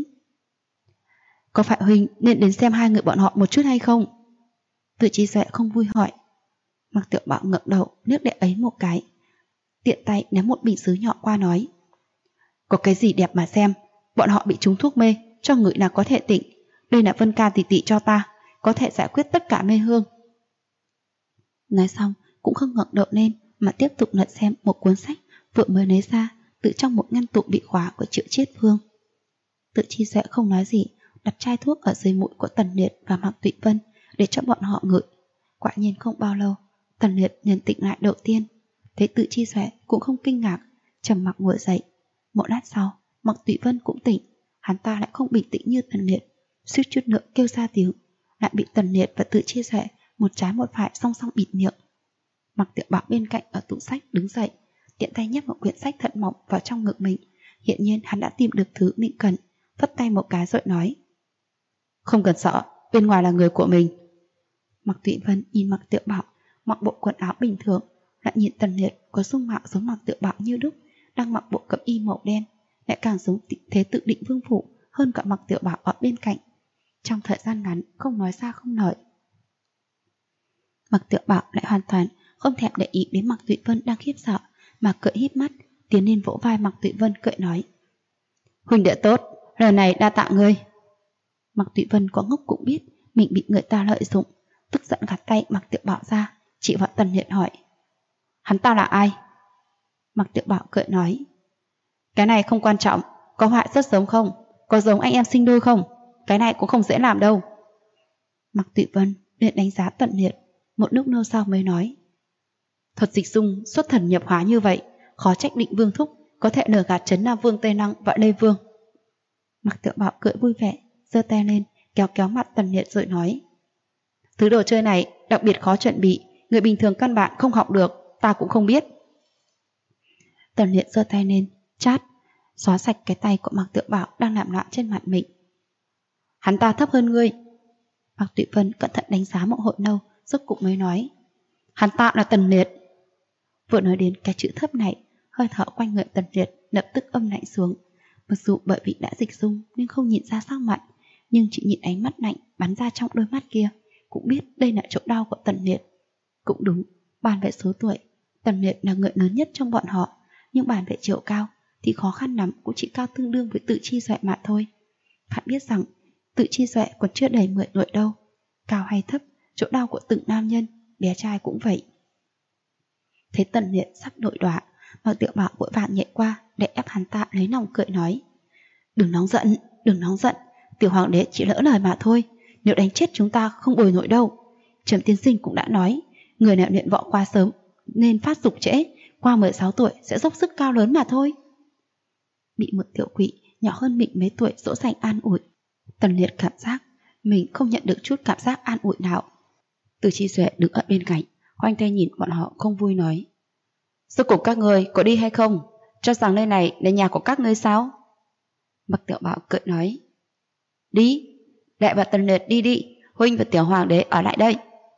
Có phải huynh nên đến xem hai người bọn họ một chút hay không? Tự Chi Duệ không vui hỏi. Mạc Tiểu Bảo ngẩng đầu liếc đệ ấy một cái, tiện tay ném một bình sứ nhỏ qua nói: Có cái gì đẹp mà xem, bọn họ bị trúng thuốc mê, cho người nào có thể tỉnh. Đây là Vân Ca tỷ tỷ cho ta, có thể giải quyết tất cả mê hương. Nói xong cũng không ngẩng đầu lên mà tiếp tục lật xem một cuốn sách vừa mới lấy ra từ trong một ngăn tủ bị khóa của Triệu Chiết Vương. Tự Chi Duệ không nói gì, đặt chai thuốc ở dưới mũi của Tần Liệt và Mạc Tụy Vân để cho bọn họ ngửi. Quả nhiên không bao lâu, Tần Liệt liền tỉnh lại đầu tiên. Thấy Tự Chi Duệ cũng không kinh ngạc, trầm mặc ngồi dậy. Một lát sau, Mạc Tụy Vân cũng tỉnh. Hắn ta lại không bình tĩnh như Tần Liệt, suýt chút nữa kêu ra tiếng, lại bị Tần Liệt và Tự Chi Duệ một trái một phải song song bịt miệng. Mạc Tiểu Bảo bên cạnh ở tủ sách đứng dậy, tiện tay nhét một quyển sách thật mỏng vào trong ngực mình. Hiện nhiên hắn đã tìm được thứ mình cần, phất tay một cái rồi nói: Không cần sợ, bên ngoài là người của mình. Mạc Tụy Vân nhìn Mạc Tiểu Bảo mặc bộ quần áo bình thường, lại nhìn Tần Liệt có dung mạo giống Mạc Tiểu Bảo như đúc, đang mặc bộ cẩm y màu đen, lại càng giống Thế Tự Định Vương phủ hơn cả Mạc Tiểu Bảo ở bên cạnh. Trong thời gian ngắn không nói ra không nói. Mạc Tiểu Bảo lại hoàn toàn không thèm để ý đến Mạc Tụy Vân đang khiếp sợ, mà cười híp mắt tiến lên vỗ vai Mạc Tụy Vân cười nói: Huynh đệ tốt, lần này đa tạ ngươi. Mạc Tụy Vân có ngốc cũng biết mình bị người ta lợi dụng, tức giận gạt tay Mạc Tiểu Bảo ra, chỉ vào Tần Liệt hỏi: Hắn ta là ai? Mạc Tiểu Bảo cười nói: Cái này không quan trọng, có hoại rất giống không, có giống anh em sinh đôi không, cái này cũng không dễ làm đâu. Mạc Tụy Vân liền đánh giá Tần Liệt, một lúc lâu sau mới nói: Thuật dịch dung xuất thần nhập hóa như vậy, khó trách Định Vương thúc có thể lừa gạt Trấn Nam Vương Tây Năng và Lê Vương. Mạc Tiểu Bảo cười vui vẻ, giơ tay lên kéo kéo mặt Tần Liệt rồi nói: Thứ đồ chơi này đặc biệt khó chuẩn bị, người bình thường căn bản không học được, ta cũng không biết. Tần Liệt giơ tay lên chát, xóa sạch cái tay của Mạc Tiểu Bảo đang làm loạn trên mặt mình. Hắn ta thấp hơn ngươi. Mạc Tụy Vân cẩn thận đánh giá một hồi lâu, rốt cục mới nói: Hắn ta là Tần Liệt. Vừa nói đến cái chữ thấp này, hơi thở quanh người Tần Liệt lập tức âm lạnh xuống. Mặc dù bởi vì đã dịch dung nên không nhìn ra sắc mặt, nhưng chỉ nhìn ánh mắt lạnh bắn ra trong đôi mắt kia, cũng biết đây là chỗ đau của Tần Liệt. Cũng đúng, bàn về số tuổi, Tần Liệt là người lớn nhất trong bọn họ, nhưng bàn về chiều cao thì khó khăn lắm cũng chỉ cao tương đương với Tự Chi Duệ mà thôi. Phải biết rằng Tự Chi Duệ còn chưa đầy 10 tuổi đâu. Cao hay thấp, chỗ đau của từng nam nhân, bé trai cũng vậy. Thấy Tần Liệt sắp đội đọa, Mạc Tiểu Bảo vội vàng nhảy qua để ép hắn ta lấy lòng cười nói: Đừng nóng giận, đừng nóng giận, tiểu hoàng đế chỉ lỡ lời mà thôi. nếu đánh chết chúng ta không bồi nổi đâu. Trầm tiên sinh cũng đã nói, người nào luyện võ quá sớm nên phát dục trễ, qua 16 tuổi sẽ dốc sức cao lớn mà thôi. Bị một tiểu quỷ nhỏ hơn mình mấy tuổi dỗ dành an ủi, Tần Liệt cảm giác mình không nhận được chút cảm giác an ủi nào. Từ Chi Duệ đứng ở bên cạnh, khoanh tay nhìn bọn họ không vui nói, rốt cuộc các người có đi hay không? Cho rằng nơi này là nhà của các ngươi sao? Mặc Tiểu Bảo cười nói, đi, Đệ và Tần Liệt đi đi, huynh và Tiểu Hoàng đế ở lại đây.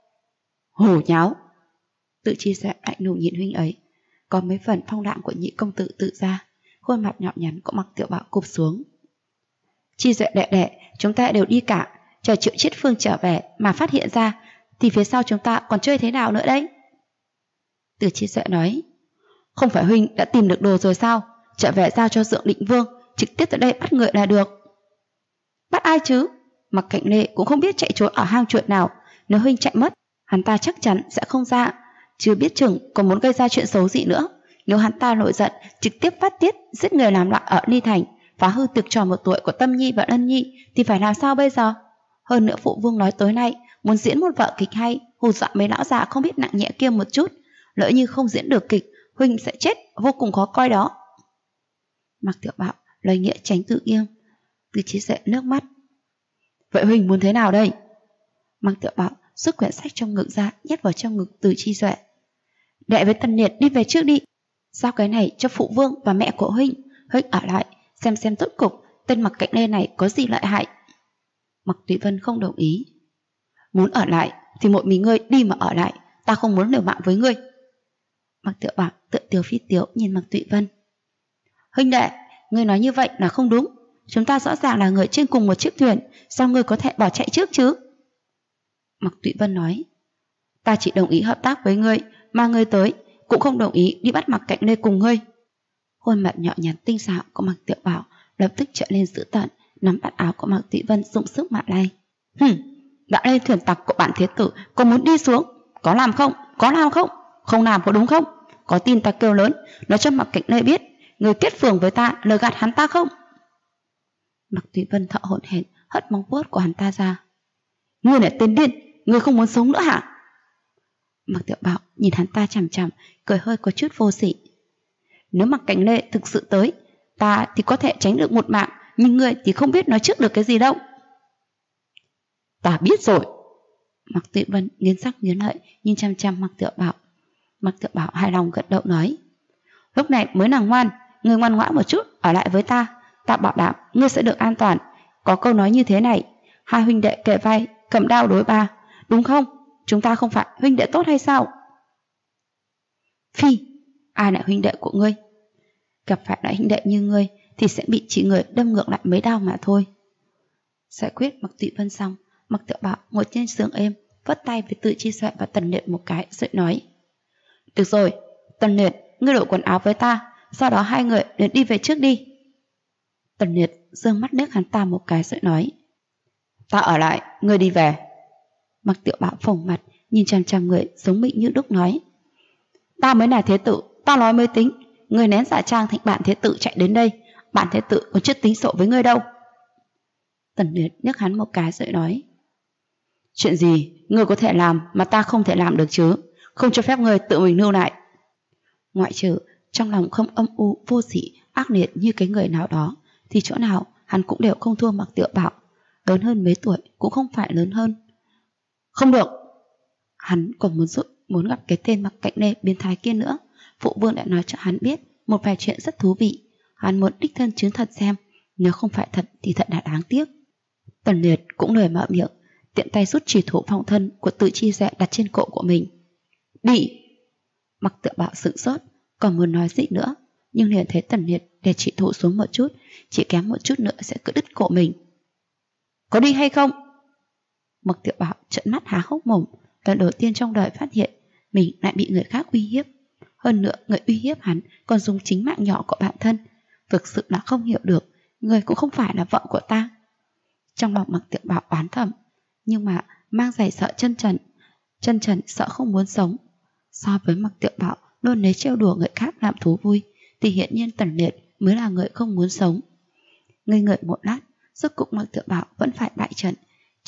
Hổ nháo. Tự Chi Duệ lại lùng nhìn huynh ấy, có mấy phần phong đạm của nhị công tử tự ra, khuôn mặt nhọn nhắn của Mặc Tiểu Bảo cụp xuống. Chi Duệ đệ đệ, chúng ta đều đi cả, chờ Triệu Chiết Phương trở về mà phát hiện ra thì phía sau chúng ta còn chơi thế nào nữa đấy? Từ Chi Duệ nói, không phải huynh đã tìm được đồ rồi sao? Trở về giao cho Dượng Định Vương, trực tiếp tới đây bắt người là được. Bắt ai chứ? Mặc Cạnh Lê cũng không biết chạy trốn ở hang chuột nào, nếu huynh chạy mất, hắn ta chắc chắn sẽ không ra, chưa biết chừng còn muốn gây ra chuyện xấu gì nữa. Nếu hắn ta nổi giận, trực tiếp phát tiết giết người làm loạn ở Ly Thành, phá hư tiệc trò một tuổi của Tâm Nhi và Ân Nhi thì phải làm sao bây giờ? Hơn nữa phụ vương nói tối nay muốn diễn một vở kịch hay, hù dọa mấy lão già không biết nặng nhẹ kia một chút, lỡ như không diễn được kịch, huynh sẽ chết vô cùng khó coi đó. Mặc Tiểu Bảo lời nghĩa tránh tự nghiêm, Từ Chi Duệ nước mắt. Vậy huynh muốn thế nào đây? Mặc Tiểu Bảo rút quyển sách trong ngực ra nhét vào trong ngực Từ Chi Duệ. Đệ với Tần Liệt đi về trước đi, giao cái này cho phụ vương và mẹ của huynh, huynh ở lại xem rốt cục tên Mặc Cạnh Lê này có gì lợi hại. Mặc Tùy Vân không đồng ý. Muốn ở lại thì một mình ngươi đi mà ở lại, ta không muốn liều mạng với ngươi. Mặc Tiểu Bảo tự tiếu phi tiếu nhìn Mặc Tùy Vân. Huynh đệ, ngươi nói như vậy là không đúng, chúng ta rõ ràng là người trên cùng một chiếc thuyền, sao ngươi có thể bỏ chạy trước chứ? Mặc Tùy Vân nói, ta chỉ đồng ý hợp tác với ngươi, mà ngươi tới cũng không đồng ý đi bắt Mặc Cạnh Lê cùng ngươi. Khuôn mặt nhỏ nhắn tinh xảo của Mặc Tiểu Bảo lập tức trở lên dữ tợn, nắm bắt áo của Mặc Tùy Vân dùng sức mà lay. Đã lên thuyền tặc của bản thế tử, có muốn đi xuống? Có làm không? Có làm không? Không làm có đúng không? Có tin ta kêu lớn, nói cho Mặc Cạnh Lê biết, người kết phường với ta lừa gạt hắn ta không? Mặc Tùy Vân thở hổn hển hất móng vuốt của hắn ta ra. Ngươi là tên điên, ngươi không muốn sống nữa hả? Mặc Tiểu Bảo nhìn hắn ta chằm chằm, cười hơi có chút vô sỉ. Nếu Mặc Cạnh Lê thực sự tới, ta thì có thể tránh được một mạng, nhưng ngươi thì không biết nói trước được cái gì đâu. Ta biết rồi. Mặc Tùy Vân nghiến răng nghiến lợi nhìn chằm chằm Mặc Tiểu Bảo. Mặc Tiểu Bảo hài lòng gật đầu nói, lúc này mới là ngoan, ngươi ngoan ngoãn một chút ở lại với ta, ta bảo đảm ngươi sẽ được an toàn. Có câu nói như thế này, hai huynh đệ kề vai cầm đao đối ba, đúng không? Chúng ta không phải huynh đệ tốt hay sao? Phi, ai là huynh đệ của ngươi? Gặp phải đại huynh đệ như ngươi thì sẽ bị chị người đâm ngược lại mấy đao mà thôi. Giải quyết Mặc Tùy Vân xong, Mặc Tiểu Bảo ngồi trên giường êm, vất tay với Từ Chi Duệ và Tần Liệt một cái rồi nói, được rồi, Tần Liệt, ngươi đổi quần áo với ta, sau đó hai người đến đi về trước đi. Tần Liệt giương mắt liếc hắn ta một cái rồi nói, ta ở lại, ngươi đi về. Mặc Tiểu Bảo phồng mặt nhìn chằm chằm người giống mịn như đúc nói, ta mới là thế tử, ta nói mới tính, ngươi nén giả trang thành bản thế tử chạy đến đây, bản thế tử còn chưa tính sổ với ngươi đâu. Tần Liệt nhấc hắn một cái rồi nói, chuyện gì ngươi có thể làm mà ta không thể làm được chứ, không cho phép ngươi tự mình lưu lại. Ngoại trừ trong lòng không âm u vô sỉ ác liệt như cái người nào đó, thì chỗ nào hắn cũng đều không thua Mặc Tiểu Bảo, lớn hơn mấy tuổi cũng không phải lớn hơn. Không được, hắn còn muốn gặp cái tên Mặc Cạnh Lê biến thái kia nữa. Phụ vương đã nói cho hắn biết một vài chuyện rất thú vị, hắn muốn đích thân chứng thật xem, nếu không phải thật thì thật là đáng tiếc. Tần Liệt cũng lười mở miệng, tiện tay rút chủy thủ phòng thân của Từ Chi Duệ đặt trên cổ của mình. Đi! Mặc Tiểu Bảo sững sốt, còn muốn nói gì nữa, nhưng liền thấy Tần Liệt để chủy thủ xuống một chút, chỉ kém một chút nữa sẽ cắt đứt cổ mình. Có đi hay không? Mặc Tiểu Bảo trợn mắt há hốc mồm, lần đầu tiên trong đời phát hiện mình lại bị người khác uy hiếp. Hơn nữa người uy hiếp hắn còn dùng chính mạng nhỏ của bản thân. Thực sự là không hiểu được, người cũng không phải là vợ của ta. Trong lòng Mặc Tiểu Bảo oán thầm, nhưng mà mang giày sợ chân trần sợ không muốn sống. So với Mặc Tiểu Bảo luôn lấy trêu đùa người khác làm thú vui, thì hiện nhiên Tần Liệt mới là người không muốn sống. Ngây người một lát, rốt cục Mặc Tiểu Bảo vẫn phải bại trận,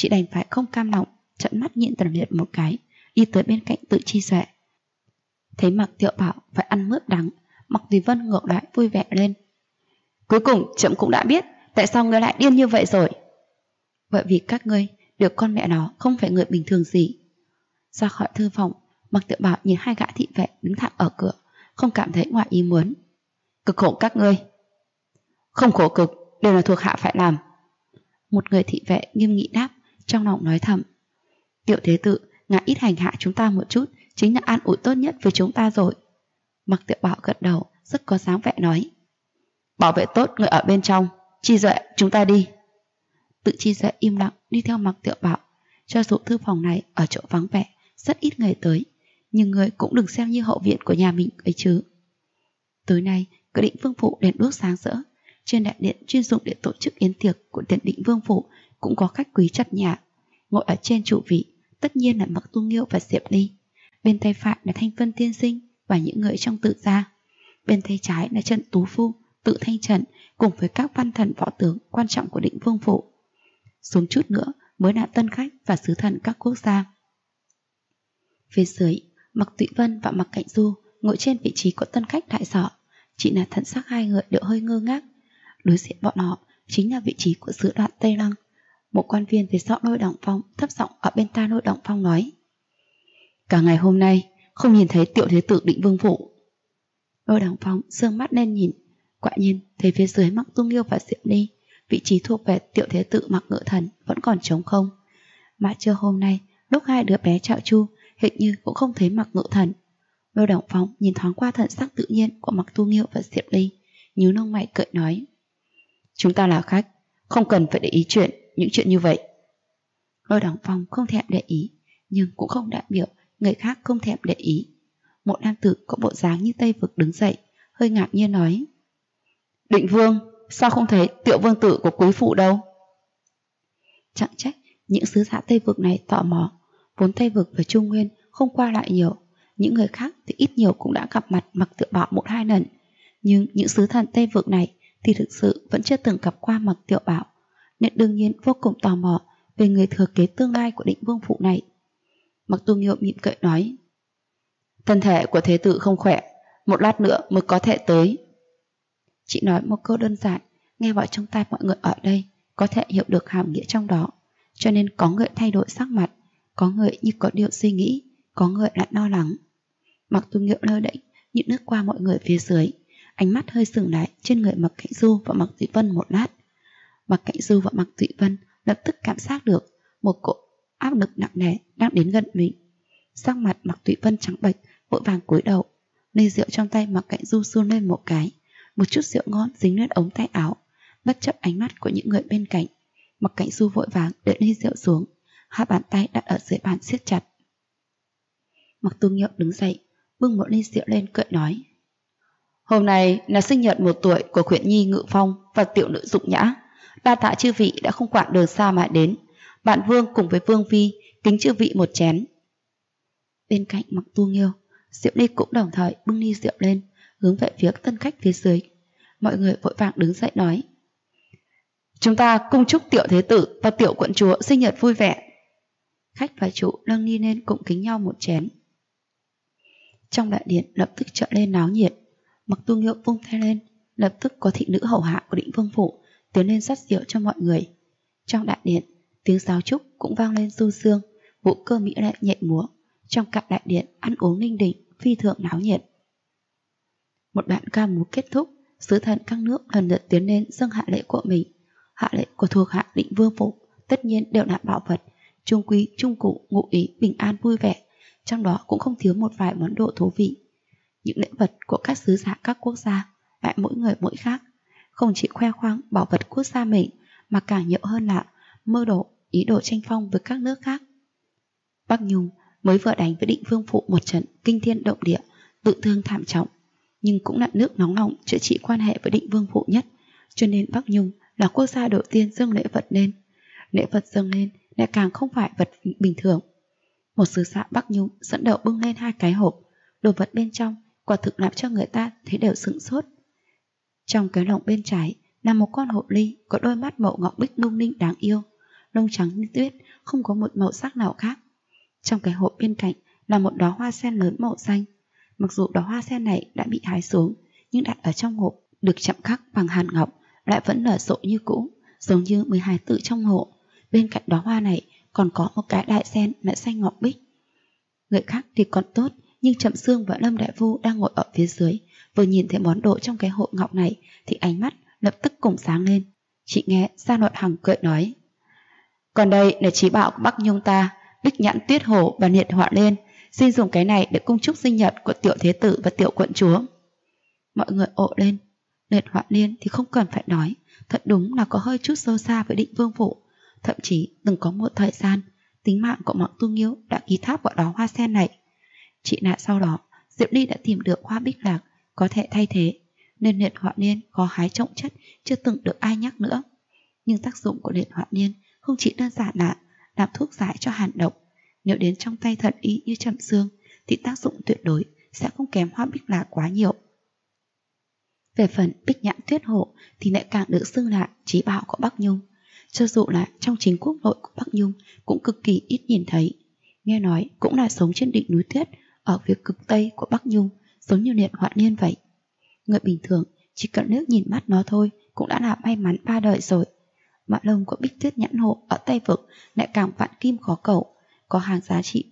chị đành phải không cam lòng, trợn mắt nhìn Tần Liệt một cái, đi tới bên cạnh Tự Chi Duệ. Thấy Mạc Tiểu Bảo phải ăn mướp đắng, Mạc Tùy Vân ngược lại vui vẻ lên. Cuối cùng trẫm cũng đã biết tại sao ngươi lại điên như vậy rồi. Bởi vì các ngươi đều con mẹ nó không phải người bình thường gì. Ra khỏi thư phòng, Mạc Tiểu Bảo nhìn hai gã thị vệ đứng thẳng ở cửa, không cảm thấy ngoài ý muốn. Cực khổ các ngươi. Không khổ cực, đều là thuộc hạ phải làm. Một người thị vệ nghiêm nghị đáp, trong lòng nói thầm. Tiểu thế tử, ngài ít hành hạ chúng ta một chút, chính là an ủi tốt nhất với chúng ta rồi. Mạc Tiểu Bảo gật đầu, rất có dáng vẻ nói. Bảo vệ tốt người ở bên trong. Chi Duệ, chúng ta đi. Tự Chi Duệ im lặng đi theo Mạc Tiểu Bảo. Cho dù thư phòng này ở chỗ vắng vẻ, rất ít người tới, nhưng người cũng đừng xem như hậu viện của nhà mình ấy chứ. Tối nay, cửa Định Vương phủ đèn đuốc sáng rỡ. Trên đại điện chuyên dụng để tổ chức yến tiệc của Tiền Định Vương phủ cũng có khách quý chặt nhà. Ngồi ở trên chủ vị tất nhiên là Mạc Tu Nghiêu và Diệp Ly. Bên tay phải là Thanh Vân tiên sinh và những người trong Tự gia. Bên tay trái là Trần Tú Phu, Tự Thanh Trần cùng với các văn thần võ tướng quan trọng của Định Vương phủ. Xuống chút nữa mới là tân khách và sứ thần các quốc gia. Phía dưới, Mạc Tụy Vân và Mạc Cạnh Du ngồi trên vị trí của tân khách đại sọ. Chỉ là thần sắc hai người đều hơi ngơ ngác. Đối diện bọn họ chính là vị trí của sứ đoàn Tây Lăng. Một quan viên phía sau Lôi Đổng Phong thấp giọng ở bên tai Lôi Đổng Phong nói. Cả ngày hôm nay không nhìn thấy tiểu thế tử Định Vương phủ. Lôi Đổng Phong sương mắt lên nhìn, quả nhiên thấy phía dưới Mạc Tu Nghiêu và Diệp Ly, vị trí thuộc về tiểu thế tử Mạc Ngự Thần vẫn còn trống không. Mà trưa hôm nay lúc hai đứa bé Trạo Chu hình như cũng không thấy Mạc Ngự Thần. Lôi Đổng Phong nhìn thoáng qua thần sắc tự nhiên của Mạc Tu Nghiêu và Diệp Ly, nhíu lông mày cười nói. Chúng ta là khách, không cần phải để ý những chuyện như vậy. Lôi Đổng Phong không thèm để ý, nhưng cũng không đại biểu người khác không thèm để ý. Một nam tử có bộ dáng như Tây Vực đứng dậy, hơi ngạc nhiên nói. Định Vương, sao không thấy tiểu vương tử của quý phụ đâu? Chẳng trách những sứ giả Tây Vực này tò mò. Vốn Tây Vực và Trung Nguyên không qua lại nhiều, những người khác thì ít nhiều cũng đã gặp mặt Mạc Tiểu Bảo 1-2 lần. Nhưng những sứ thần Tây Vực này thì thực sự vẫn chưa từng gặp qua Mạc Tiểu Bảo, nên đương nhiên vô cùng tò mò về người thừa kế tương lai của Định Vương phủ này. Mạc Tu Nghiêu mỉm cười nói. Thân thể của thế tử không khỏe, một lát nữa mới có thể tới. Chị nói một câu đơn giản, nghe vào trong tai mọi người ở đây có thể hiểu được hàm nghĩa trong đó, cho nên có người thay đổi sắc mặt, có người như có điều suy nghĩ, có người lại lo lắng. Mạc Tu Nghiêu lơ đễnh nhìn lướt qua mọi người phía dưới, ánh mắt hơi dừng lại trên người Mạc Cạnh Du và Mạc Tụy Vân một lát. Mạc Cạnh Du và Mạc Tụy Vân lập tức cảm giác được một cỗ áp lực nặng nề đang đến gần mình. Sắc mặt Mạc Tụy Vân trắng bệch, vội vàng cúi đầu. Ly rượu trong tay Mạc Cạnh Du run lên một cái, một chút rượu ngon dính lên ống tay áo. Bất chấp ánh mắt của những người bên cạnh, Mạc Cạnh Du vội vàng để ly rượu xuống, hai bàn tay đặt ở dưới bàn siết chặt. Mạc Tu Nghiêu đứng dậy, bưng một ly rượu lên cười nói. Hôm nay là sinh nhật 1 tuổi của Khuyển Nhi Ngự Phong và tiểu nữ Dụng Nhã. Đa tạ chư vị đã không quản đường xa mà đến. Bạn Vương cùng với Vương Phi kính chư vị một chén. Bên cạnh Mạc Tu Nghiêu, Diệp Ly cũng đồng thời bưng ly rượu lên, hướng về phía tân khách phía dưới. Mọi người vội vàng đứng dậy nói. Chúng ta cùng chúc tiểu thế tử và tiểu quận chúa sinh nhật vui vẻ. Khách và chủ nâng ly lên cùng kính nhau một chén. Trong đại điện lập tức trở lên náo nhiệt. Mạc Tu Nghiêu vung tay lên, lập tức có thị nữ hầu hạ của Định Vương phủ tiến lên rót rượu cho mọi người. Trong đại điện, tiếng sáo trúc cũng vang lên du dương, vũ cơ mỹ lệ nhảy múa. Trong cả đại điện ăn uống ninh đình, phi thường náo nhiệt. Một đoạn ca múa kết thúc, sứ thần các nước lần lượt tiến lên dâng hạ lễ của mình. Hạ lễ của thuộc hạ Định Vương phủ tất nhiên đều là bảo vật, trung quý, trung cụ, ngụ ý, bình an, vui vẻ. Trong đó cũng không thiếu một vài món đồ thú vị. Những lễ vật của các sứ giả các quốc gia lại mỗi người mỗi khác, không chỉ khoe khoang bảo vật quốc gia mình, mà càng nhiều hơn là mơ đồ, ý đồ tranh phong với các nước khác. Bắc Nhung mới vừa đánh với Định Vương phủ một trận kinh thiên động địa, tự thương thảm trọng, nhưng cũng là nước nóng lòng chữa trị quan hệ với Định Vương phủ nhất, cho nên Bắc Nhung là quốc gia đầu tiên dâng lễ vật lên. Lễ vật dâng lên lại càng không phải vật bình thường. Một sứ giả Bắc Nhung dẫn đầu bưng lên 2 cái hộp, đồ vật bên trong quả thực làm cho người ta thấy đều sửng sốt. Trong cái lồng bên trái là một con hộp ly có đôi mắt màu ngọc bích lung linh đáng yêu, lông trắng như tuyết, không có một màu sắc nào khác. Trong cái hộp bên cạnh là một đóa hoa sen lớn màu xanh. Mặc dù đóa hoa sen này đã bị hái xuống, nhưng đặt ở trong hộp được chạm khắc bằng hàn ngọc lại vẫn nở rộ như cũ, giống như 12 tự trong hộ. Bên cạnh đóa hoa này còn có một cái đại sen lại xanh ngọc bích. Người khác thì còn tốt, nhưng Trầm Sương và Lâm Đại Phu đang ngồi ở phía dưới, vừa nhìn thấy món đồ trong cái hộp ngọc này thì ánh mắt lập tức cùng sáng lên. Chị nghe Gia Nội Hằng cười nói: "Còn đây là trí bảo của Bắc Nhung ta, Bích Nhãn Tuyết Hổ và Nhiệt Họa Liên, xin dùng cái này để cung chúc sinh nhật của tiểu thế tử và tiểu quận chúa." Mọi người ộ lên. Liệt Họa Liên thì không cần phải nói, thật đúng là có hơi chút sâu xa với Định Vương phủ. Thậm chí từng có một thời gian, tính mạng của Mộng Tu Nghiêu đã ký thác vào đó hoa sen này. Chỉ là sau đó Diệp Ly đã tìm được hoa bích lạc có thể thay thế, nên Liệt Họa Liên có hái trọng chất chưa từng được ai nhắc nữa. Nhưng tác dụng của Liệt Họa Liên không chỉ đơn giản là làm thuốc giải cho hàn độc. Nếu đến trong tay thần y như Trầm Sương thì tác dụng tuyệt đối sẽ không kém hoa bích lạc quá nhiều. Về phần Bích Nhãn Tuyết Hổ thì lại càng được xưng là trí bảo của Bắc Nhung. Cho dù là trong chính quốc nội của Bắc Nhung cũng cực kỳ ít nhìn thấy. Nghe nói cũng là sống trên đỉnh núi tuyết ở phía cực tây của Bắc Nhung, giống như Liệt Họa Liên vậy. Người bình thường chỉ cần nước nhìn mắt nó thôi cũng đã là may mắn 3 đời rồi. Mà lông của Bích Tuyết Nhãn Hổ ở Tây Vực lại càng vạn kim khó cầu, có hàng giá trị.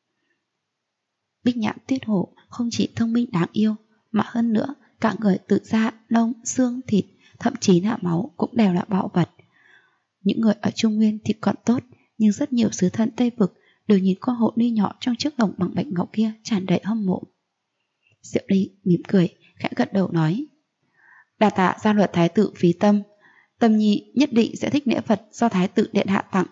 Bích Nhãn Tuyết Hổ không chỉ thông minh đáng yêu, mà hơn nữa cả người tự da, lông, xương, thịt, thậm chí là máu cũng đều là bảo vật. Những người ở Trung Nguyên thì còn tốt, nhưng rất nhiều sứ thần Tây Vực đều nhìn con hộ ly nhỏ trong chiếc lồng bằng bạch ngọc kia tràn đầy hâm mộ. Diệu Ly mỉm cười, khẽ gật đầu nói: "Đa tạ Gia Luật Thái tử phí tâm, Tâm Nhi nhất định sẽ thích lễ vật do Thái tử điện hạ tặng."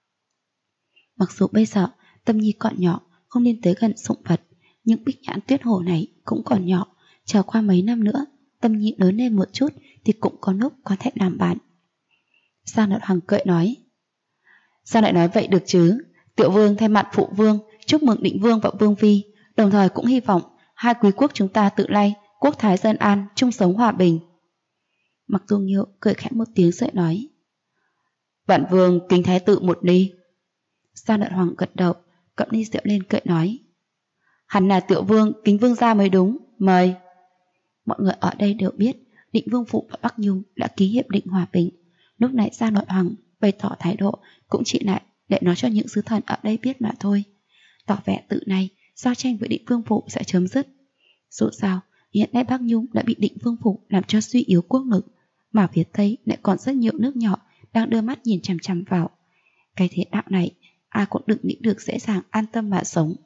Mặc dù bây giờ Tâm Nhi còn nhỏ, không nên tới gần sủng vật, nhưng Bích Nhãn Tuyết Hổ này cũng còn nhỏ. Chờ qua mấy năm nữa, Tâm Nhi lớn lên một chút thì cũng có lúc có thể làm bạn. Gia Nội Hằng cười nói: "Sao lại nói vậy được chứ? Tiểu vương thay mặt phụ vương chúc mừng Định Vương và Vương phi, đồng thời cũng hy vọng hai quý quốc chúng ta tự lay, quốc thái dân an, chung sống hòa bình." Mặc Du Nghiêu cười khẽ một tiếng rồi nói: "Vạn vương kính thái tử một ly." Gia Nội Hoàng gật đầu, cầm ly rượu lên cười nói: "Hẳn là tiểu vương kính vương gia mới đúng, mời." Mọi người ở đây đều biết Định Vương phủ và Bắc Nhung đã ký hiệp định hòa bình. Lúc này Gia Nội Hoàng bày tỏ thái độ cũng chỉ lại để nói cho những sứ thần ở đây biết mà thôi, tỏ vẻ tự này giao tranh với Định Vương phủ sẽ chấm dứt. Dù sao hiện nay Bắc Nhung đã bị Định Vương phủ làm cho suy yếu quốc lực, mà phía Tây lại còn rất nhiều nước nhỏ đang đưa mắt nhìn chằm chằm vào. Cái thế đạo này ai cũng đừng nghĩ được dễ dàng an tâm mà sống.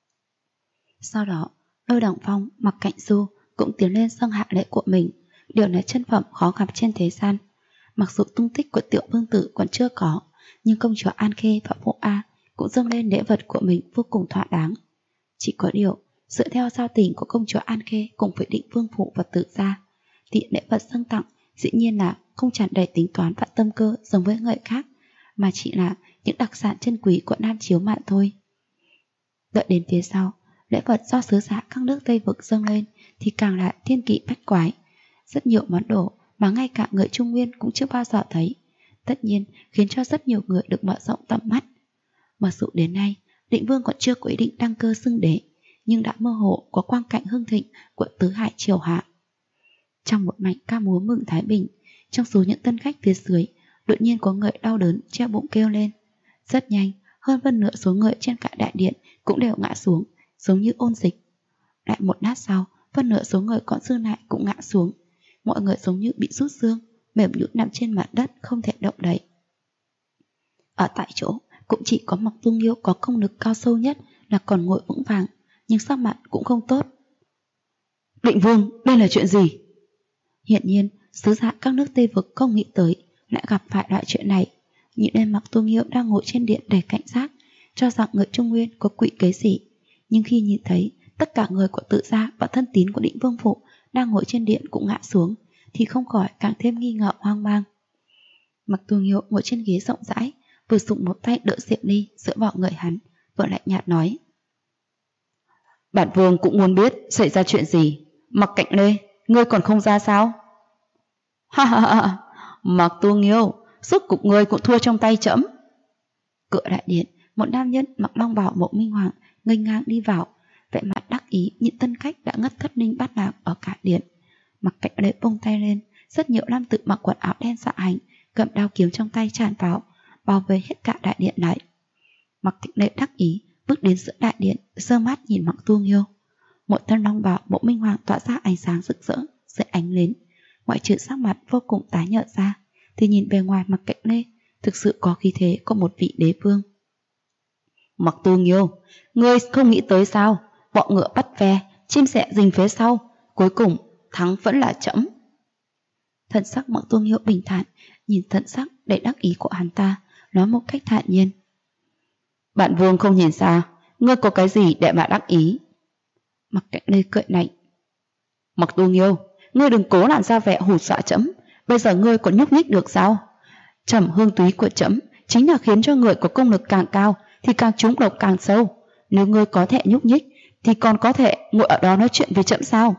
Sau đó Lôi Đằng Phong, Mặc Cạnh Du cũng tiến lên dâng hạ lễ của mình. Điều là chân phẩm khó gặp trên thế gian. Mặc dù tung tích của tiểu vương tử còn chưa có, nhưng công chúa An Khê và Vô A cũng dâng lên lễ vật của mình vô cùng thỏa đáng. Chỉ có điều, dựa theo giao tình của công chúa An Khê cùng với Định Vương phủ và Tự gia, thì lễ vật dâng tặng dĩ nhiên là không tràn đầy tính toán và tâm cơ giống với người khác, mà chỉ là những đặc sản chân quý của Nam Chiếu mà thôi. Đợi đến phía sau, lễ vật do sứ giả các nước Tây Vực dâng lên thì càng là thiên kỵ bách quái. Rất nhiều món đồ mà ngay cả người Trung Nguyên cũng chưa bao giờ thấy, tất nhiên khiến cho rất nhiều người được mở rộng tầm mắt. Mặc dù đến nay Định Vương còn chưa có ý định đăng cơ xưng đế, nhưng đã mơ hồ có quang cảnh hưng thịnh của tứ hải triều hạ. Trong một mảnh ca múa mừng thái bình, trong số những tân khách phía dưới đột nhiên có người đau đớn treo bụng kêu lên. Rất nhanh, hơn phân nửa số người trên cả đại điện cũng đều ngã xuống, giống như ôn dịch. Lại một lát sau, phân nửa số người còn dư lại cũng ngã xuống. Mọi người giống như bị rút xương, mềm nhũn nằm trên mặt đất không thể động đậy. Ở tại chỗ cũng chỉ có Mặc Du Nghiêu có công lực cao sâu nhất là còn ngồi vững vàng, nhưng sắc mặt cũng không tốt. "Định Vương, đây là chuyện gì?" Hiện nhiên sứ giả các nước Tây Vực không nghĩ tới lại gặp phải loại chuyện này. Nhìn lên Mặc Du Nghiêu đang ngồi trên điện đầy cảnh giác, cho rằng người Trung Nguyên có quỷ kế gì. Nhưng khi nhìn thấy tất cả người của Tự gia và thân tín của Định Vương phủ đang ngồi trên điện cũng ngã xuống, thì không khỏi càng thêm nghi ngờ hoang mang. Mặc Du Nghiêu ngồi trên ghế rộng rãi, vừa dùng một tay đỡ Diệp Ly dựa vào người hắn, vừa lạnh nhạt nói: "Bản vương cũng muốn biết xảy ra chuyện gì. Mặc Cạnh Lê, ngươi còn không ra sao?" "Ha ha ha, Mặc Du Nghiêu, rốt cục ngươi cũng thua trong tay trẫm." Cửa đại điện, một nam nhân mặc long bào Mộ Minh Hoàng nghênh ngang đi vào, vẻ mặt đắc ý nhìn tân khách đã ngất thất ninh bát lạc ở cả điện. Mặc Cạnh Lệ vung tay lên, rất nhiều nam tử mặc quần áo đen dạ hành, cầm đao kiếm trong tay tràn vào, bao vây hết cả đại điện lại. Mặc Cạnh Lệ đắc ý bước đến giữa đại điện, giơ mắt nhìn Mặc Tu Nghiêu. Một thân long bào Mộ Minh Hoàng tỏa ra ánh sáng rực rỡ dưới ánh nến, ngoại trừ sắc mặt vô cùng tái nhợt ra, thì nhìn bề ngoài Mặc Cạnh Lê thực sự có khí thế của một vị đế vương. Mặc Tu Nghiêu, ngươi không nghĩ tới sao? Bọ ngựa bắt ve, chim sẻ rình phía sau, cuối cùng thắng vẫn là trẫm. Thần sắc Mặc Tu Nghiêu bình thản, nhìn thần sắc đầy đắc ý của hắn ta, nói một cách thản nhiên. Bạn vương không nhìn ra, ngươi có cái gì để mà đắc ý? Mặc Cạnh Lê cười lạnh. Mặc Tu Nghiêu, ngươi đừng cố làm ra vẻ hù dọa trẫm, bây giờ ngươi còn nhúc nhích được sao? Trầm hương túy của trẫm chính là khiến cho người có công lực càng cao thì càng trúng độc càng sâu. Nếu ngươi có thể nhúc nhích thì còn có thể ngồi ở đó nói chuyện với trẫm sao?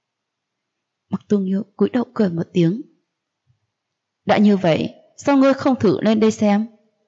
Mặc Tu Nghiêu cúi đầu cười một tiếng. Đã như vậy, sao ngươi không thử lên đây xem?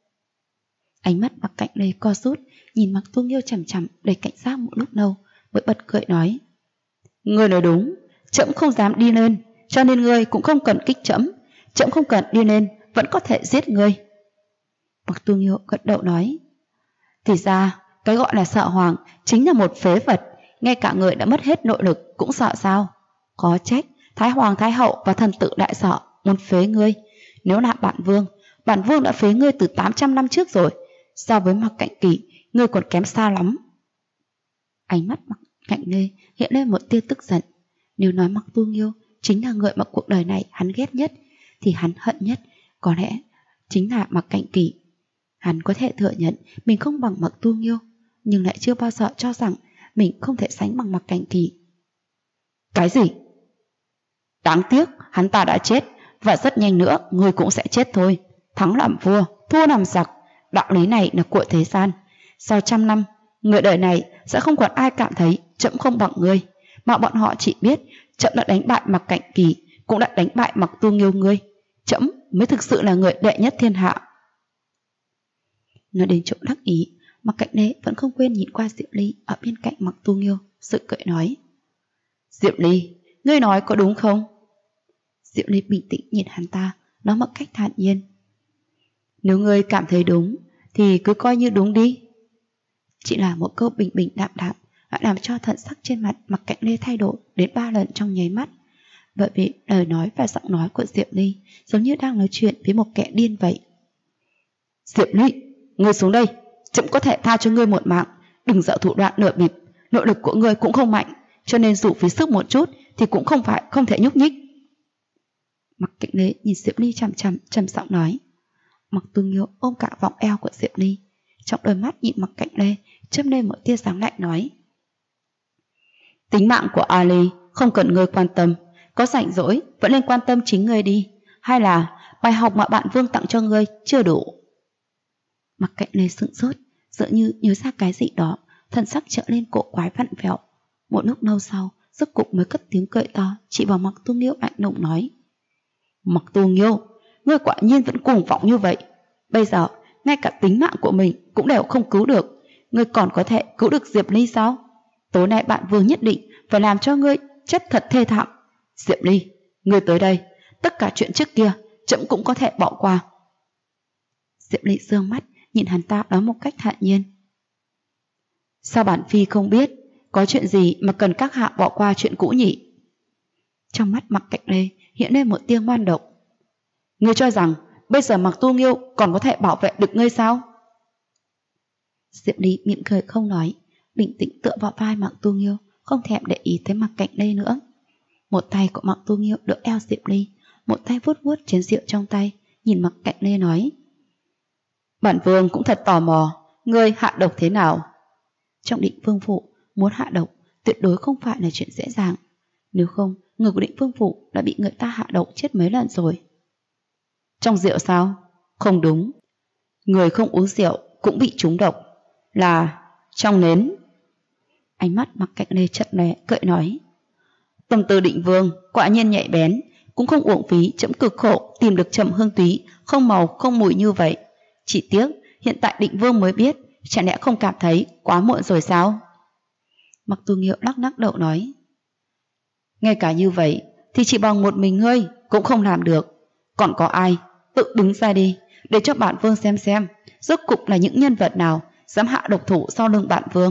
Ánh mắt Mặc Cạnh Lê co rút, nhìn Mặc Tu Nghiêu chằm chằm đầy cảnh giác một lúc lâu, mới bật cười nói. Ngươi nói đúng, trẫm không dám đi lên, cho nên ngươi cũng không cần kích trẫm. Trẫm không cần đi lên, vẫn có thể giết ngươi. Mặc Tu Nghiêu gật đầu nói. Thì ra, cái gọi là sợ hoàng chính là một phế vật, ngay cả người đã mất hết nội lực cũng sợ sao? Có trách, Thái Hoàng Thái Hậu và thần tự đại sợ muốn phế ngươi. Nếu là bản vương đã phế ngươi từ 800 năm trước rồi. So với Mặc Cạnh Kỳ, ngươi còn kém xa lắm. Ánh mắt Mặc Cạnh Lê hiện lên một tia tức giận. Nếu nói Mặc Tu Nghiêu chính là người mà cuộc đời này hắn ghét nhất, thì hắn hận nhất có lẽ chính là Mặc Cạnh Kỳ. Hắn có thể thừa nhận mình không bằng Mặc Tu Nghiêu, nhưng lại chưa bao giờ cho rằng mình không thể sánh bằng Mặc Cạnh Kỳ. Cái gì? Đáng tiếc hắn ta đã chết, và rất nhanh nữa ngươi cũng sẽ chết thôi. Thắng làm vua, thua làm giặc, đạo lý này là của thế gian. Sau 100 năm, người đời này sẽ không còn ai cảm thấy trẫm không bằng ngươi, mà bọn họ chỉ biết trẫm đã đánh bại Mặc Cạnh Kỳ, cũng đã đánh bại Mặc Tu Nghiêu ngươi. Trẫm mới thực sự là người đệ nhất thiên hạ. Nói đến chỗ đắc ý, Mặc Cạnh Lê vẫn không quên nhìn qua Diệp Ly ở bên cạnh Mặc Tu Nghiêu, sự cười nói. Diệp Ly, ngươi nói có đúng không? Diệp Ly bình tĩnh nhìn hắn ta, nói một cách thản nhiên. Nếu ngươi cảm thấy đúng, thì cứ coi như đúng đi. Chỉ là một câu bình bình đạm đạm đã làm cho thần sắc trên mặt Mặc Cạnh Lê thay đổi đến 3 lần trong nháy mắt. Bởi vì lời nói và giọng nói của Diệp Ly giống như đang nói chuyện với một kẻ điên vậy. Diệp Ly, ngươi xuống đây, trẫm có thể tha cho ngươi một mạng, đừng dở thủ đoạn lừa bịp. Nội lực của ngươi cũng không mạnh, cho nên dù phí sức một chút thì cũng không phải không thể nhúc nhích. Mặc Cạnh Lê nhìn Diệp Ly chằm chằm, trầm giọng nói. Mặc Tu Nghiêu ôm cả vòng eo của Diệp Ly, trong đôi mắt nhìn Mặc Cạnh Lê chớp lên một tia sáng lạnh nói. Tính mạng của Ali không cần ngươi quan tâm, có rảnh rỗi vẫn nên quan tâm chính ngươi đi, hay là bài học mà bạn Vương tặng cho ngươi chưa đủ? Mặc Cạnh Lê sững sốt, dường như nhớ ra cái gì đó, thần sắc trở lên cổ quái vặn vẹo. Một lúc lâu sau, rốt cục mới cất tiếng cười to, chỉ vào Mặc Tu Nghiêu lạnh lùng nói. Mặc Tu Nghiêu, ngươi quả nhiên vẫn cuồng vọng như vậy. Bây giờ, ngay cả tính mạng của mình cũng đều không cứu được, ngươi còn có thể cứu được Diệp Ly sao? Tối nay bạn Vương nhất định phải làm cho ngươi chết thật thê thảm. Diệp Ly, ngươi tới đây, tất cả chuyện trước kia trẫm cũng có thể bỏ qua. Diệp Ly dương mắt nhìn hắn ta nói một cách thản nhiên. Sao bản phi không biết, có chuyện gì mà cần các hạ bỏ qua chuyện cũ nhỉ? Trong mắt Mặc Cạnh Lê hiện lên một tia ngoan độc. Ngươi cho rằng bây giờ Mặc Tu Nghiêu còn có thể bảo vệ được ngươi sao? Diệp Ly mỉm cười không nói, bình tĩnh tựa vào vai Mặc Tu Nghiêu, không thèm để ý tới Mặc Cạnh Lê nữa. Một tay của Mặc Tu Nghiêu đỡ eo Diệp Ly, một tay vuốt vuốt chén rượu trong tay, nhìn Mặc Cạnh Lê nói. Bản Vương cũng thật tò mò, ngươi hạ độc thế nào? Trong Định Vương phủ, muốn hạ độc tuyệt đối không phải là chuyện dễ dàng. Nếu không, người của Định Vương phủ đã bị người ta hạ độc chết mấy lần rồi. Trong rượu sao? Không đúng. Người không uống rượu cũng bị trúng độc. Là trong nến. Ánh mắt Mặc Cạnh Lê chậm lè cợi nói. Tâm tư Định Vương quả nhiên nhạy bén, cũng không uổng phí trẫm cực khổ tìm được trầm hương túy không màu không mùi như vậy. Chỉ tiếc hiện tại Định Vương mới biết, chẳng lẽ không cảm thấy quá muộn rồi sao? Mặc Tu Nghiêu lắc đầu nói, ngay cả như vậy thì chỉ bằng một mình ngươi cũng không làm được. Còn có ai? Tự đứng ra đi, để cho bản vương xem rốt cục là những nhân vật nào dám hạ độc thủ sau lưng bản vương.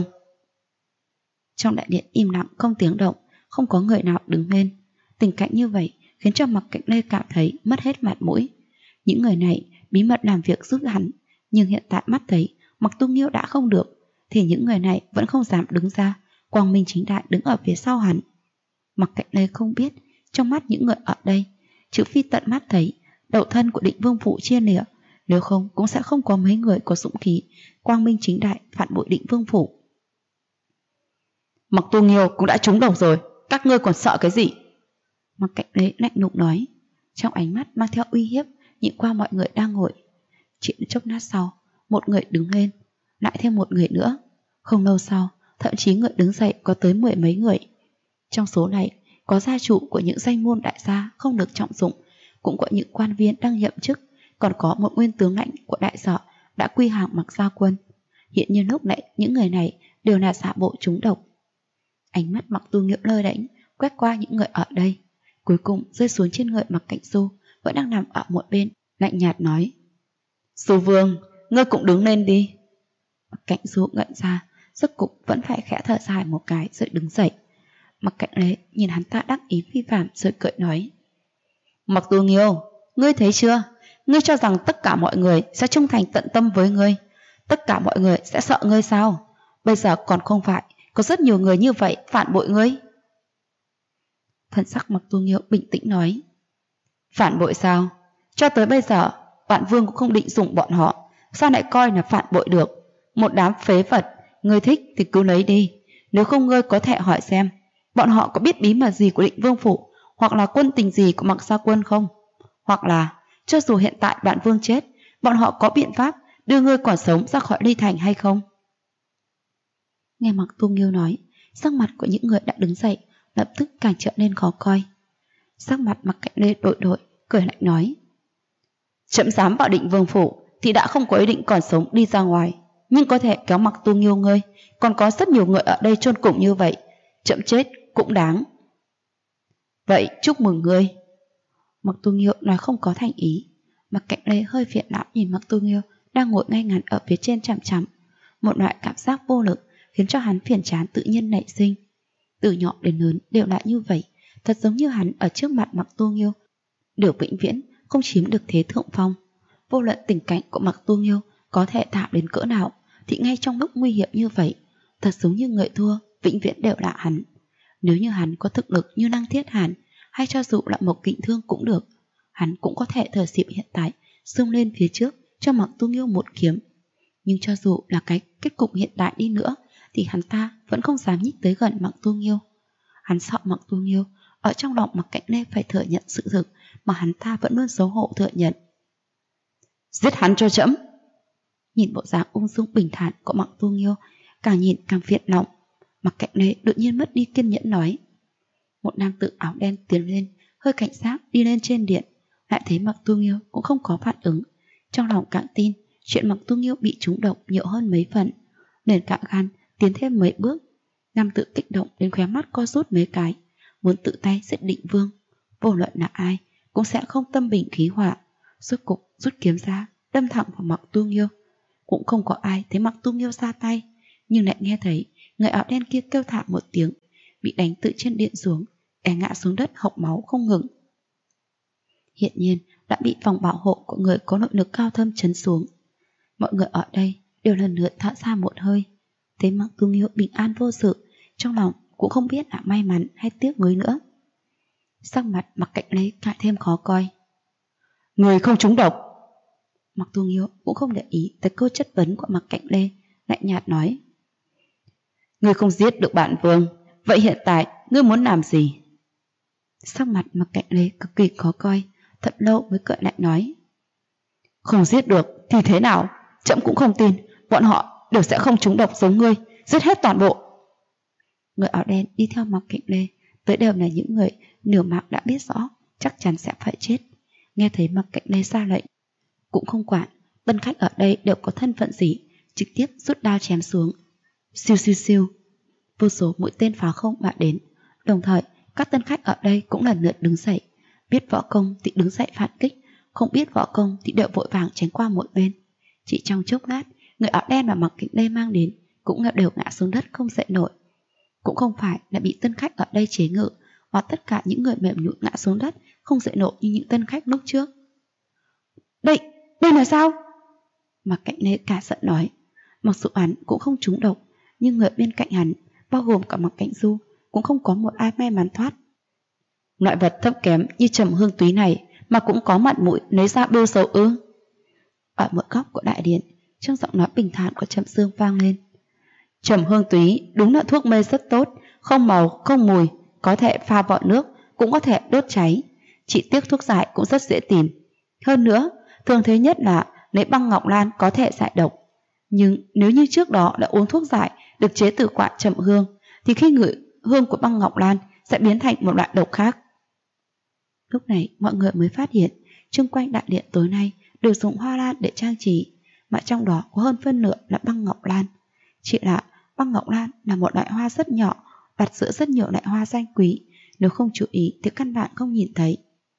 Trong đại điện im lặng không tiếng động, không có người nào đứng lên. Tình cảnh như vậy khiến cho Mặc Cạnh Lê cảm thấy mất hết mặt mũi. Những người này bí mật làm việc giúp hắn, nhưng hiện tại mắt thấy Mặc Tu Nghiêu đã không được, thì những người này vẫn không dám đứng ra, quang minh chính đại đứng ở phía sau hắn. Mặc Cạnh Lê không biết trong mắt những người ở đây, trừ phi tận mắt thấy đầu thân của Định Vương Phủ chia lìa, nếu không cũng sẽ không có mấy người có dũng khí quang minh chính đại phản bội Định Vương Phủ. Mặc Tu Nghiêu cũng đã trúng độc rồi, các ngươi còn sợ cái gì? Mặc Cạnh Lê lạnh lùng nói, trong ánh mắt mang theo uy hiếp nhìn qua mọi người đang ngồi. Chỉ chốc lát sau, một người đứng lên, lại thêm một người nữa. Không lâu sau, thậm chí người đứng dậy có tới 10 mấy người. Trong số này có gia chủ của những danh môn đại gia không được trọng dụng, cũng có những quan viên đang nhậm chức, còn có một nguyên tướng lãnh của đại sở đã quy hàng Mặc gia quân. Hiện nhiên lúc nãy những người này đều là giả bộ trúng độc. Ánh mắt Mặc Tu Nghiêu lơ đễnh quét qua những người ở đây, cuối cùng rơi xuống trên người Mặc Cảnh Du vẫn đang nằm ở một bên, lạnh nhạt nói, Du Vương, ngươi cũng đứng lên đi. Mặc Cảnh Du ngẩn ra, rốt cục vẫn phải khẽ thở dài một cái rồi đứng dậy. Mặc Cạnh Lê nhìn hắn ta đắc ý phi phàm rồi cười nói, Mặc Tu Nghiêu, ngươi thấy chưa? Ngươi cho rằng tất cả mọi người sẽ trung thành tận tâm với ngươi, tất cả mọi người sẽ sợ ngươi sao? Bây giờ còn không phải có rất nhiều người như vậy phản bội ngươi. Thần sắc Mặc Tu Nghiêu bình tĩnh nói, phản bội sao? Cho tới bây giờ bản vương cũng không định dùng bọn họ, sao lại coi là phản bội được? Một đám phế vật, ngươi thích thì cứ lấy đi, nếu không ngươi có thể hỏi xem bọn họ có biết bí mật gì của Định Vương Phủ, hoặc là quân tình gì của Mặc gia quân không? Hoặc là cho dù hiện tại bản vương chết, bọn họ có biện pháp đưa ngươi còn sống ra khỏi Ly Thành hay không? Nghe Mặc Tu Nghiêu nói, sắc mặt của những người đã đứng dậy lập tức càng trở nên khó coi. Sắc mặt Mặc Cạnh Lê đổi, cười lạnh nói, trẫm dám vào Định Vương Phủ thì đã không có ý định còn sống đi ra ngoài, nhưng có thể kéo Mặc Tu Nghiêu ngươi, còn có rất nhiều người ở đây chôn cùng như vậy, trẫm chết cũng đáng. Vậy chúc mừng ngươi. Mặc Tu Nghiêu nói không có thành ý. Mặc Cạnh Lê hơi phiền não nhìn Mặc Tu Nghiêu đang ngồi ngay ngắn ở phía trên chằm chằm. Một loại cảm giác vô lực khiến cho hắn phiền chán tự nhiên nảy sinh. Từ nhỏ đến lớn đều là như vậy, thật giống như hắn ở trước mặt Mặc Tu Nghiêu đều vĩnh viễn không chiếm được thế thượng phong. Vô luận tình cảnh của Mặc Tu Nghiêu có thể thảm đến cỡ nào, thì ngay trong lúc nguy hiểm như vậy, thật giống như người thua vĩnh viễn đều là hắn. Nếu như hắn có thực lực như Lăng Thiết Hàn, hay cho dù là Mộc Kình Thương cũng được, hắn cũng có thể thừa dịp hiện tại xông lên phía trước cho Mặc Tu Nghiêu một kiếm. Nhưng cho dù là cái kết cục hiện tại đi nữa, thì hắn ta vẫn không dám nhích tới gần Mặc Tu Nghiêu. Hắn sợ Mặc Tu Nghiêu ở trong lòng Mặc Cạnh Lê phải thừa nhận sự thực mà hắn ta vẫn luôn xấu hổ thừa nhận. Giết hắn cho trẫm. Nhìn bộ dáng ung dung bình thản của Mặc Tu Nghiêu, càng nhìn càng phiền lòng. Mặc Cạnh Lê đột nhiên mất đi kiên nhẫn nói. Một nam tử áo đen tiến lên, hơi cảnh giác đi lên trên điện, lại thấy Mặc Tu Nghiêu cũng không có phản ứng. Trong lòng càng tin chuyện Mặc Tu Nghiêu bị trúng độc nhiều hơn mấy phần, nên càng gan tiến thêm mấy bước. Nam tử kích động đến khóe mắt co rút mấy cái, muốn tự tay giết Định Vương. Vô luận là ai cũng sẽ không tâm bình khí hỏa, rốt cục rút kiếm ra đâm thẳng vào Mặc Tu Nghiêu. Cũng không có ai thấy Mặc Tu Nghiêu ra tay, nhưng lại nghe thấy người áo đen kia kêu thảm một tiếng, bị đánh từ trên điện xuống, ngã xuống đất hộc máu không ngừng. Hiện nhiên đã bị vòng bảo hộ của người có nội lực cao thâm trấn xuống. Mọi người ở đây đều lần lượt thở ra một hơi. Thấy Mặc Tu Nghiêu bình an vô sự, trong lòng cũng không biết là may mắn hay tiếc nuối nữa. Sắc mặt Mặc Cạnh Lê càng thêm khó coi. Người không trúng độc. Mặc Tu Nghiêu cũng không để ý tới câu chất vấn của Mặc Cạnh Lê, lạnh nhạt nói. Ngươi không giết được bản vương, vậy hiện tại ngươi muốn làm gì? Sắc mặt Mặc Cạnh Lê cực kỳ khó coi, thật lâu mới cợt lại nói. Không giết được thì thế nào? Trẫm cũng không tin bọn họ đều sẽ không trúng độc giống ngươi, giết hết toàn bộ. Người áo đen đi theo Mặc Cạnh Lê tới đều là những người nửa mạng đã biết rõ chắc chắn sẽ phải chết. Nghe thấy Mặc Cạnh Lê ra lệnh cũng không quản, Tân khách ở đây đều có thân phận gì, trực tiếp rút đao chém xuống. Siêu siêu siêu. Vô số mũi tên phá không mà đến. Đồng thời, các tân khách ở đây cũng lần lượt đứng dậy. Biết võ công thì đứng dậy phản kích, không biết võ công thì đều vội vàng tránh qua một bên. Chỉ trong chốc lát, người áo đen mà Mạc Cảnh Lê mang đến cũng đều ngã xuống đất không dậy nổi. Cũng không phải là bị tân khách ở đây chế ngự, mà tất cả những người mềm nhũn ngã xuống đất không dậy nổi như những tân khách lúc trước. Đây là sao? Mạc Cảnh Lê cả giận nói. Mặc dù hắn cũng không trúng độc, nhưng người bên cạnh hắn, bao gồm cả Mạc Cảnh Du, cũng không có một ai may mắn thoát. Loại vật thấp kém như Trầm Hương Túy này mà cũng có mặt mũi lấy ra bêu xấu ư? Ở một góc của đại điện, trong giọng nói bình thản của Trầm Dương vang lên. Trầm Hương Túy đúng là thuốc mê rất tốt, không màu, không mùi, có thể pha vào nước, cũng có thể đốt cháy. Chỉ tiếc thuốc giải cũng rất dễ tìm. Hơn nữa, thường thế nhất là lấy băng ngọc lan có thể giải độc. Nhưng nếu như trước đó đã uống thuốc giải được chế từ quả trầm hương, thì khi ngửi hương của băng ngọc lan sẽ biến thành một loại độc khác. Lúc này mọi người mới phát hiện xung quanh đại điện tối nay đều dùng hoa lan để trang trí, mà trong đó có hơn phân nửa là băng ngọc lan. Chỉ là băng ngọc lan là một loại hoa rất nhỏ, đặt giữa rất nhiều loại hoa danh quý, nếu không chú ý thì căn bản không nhìn thấy.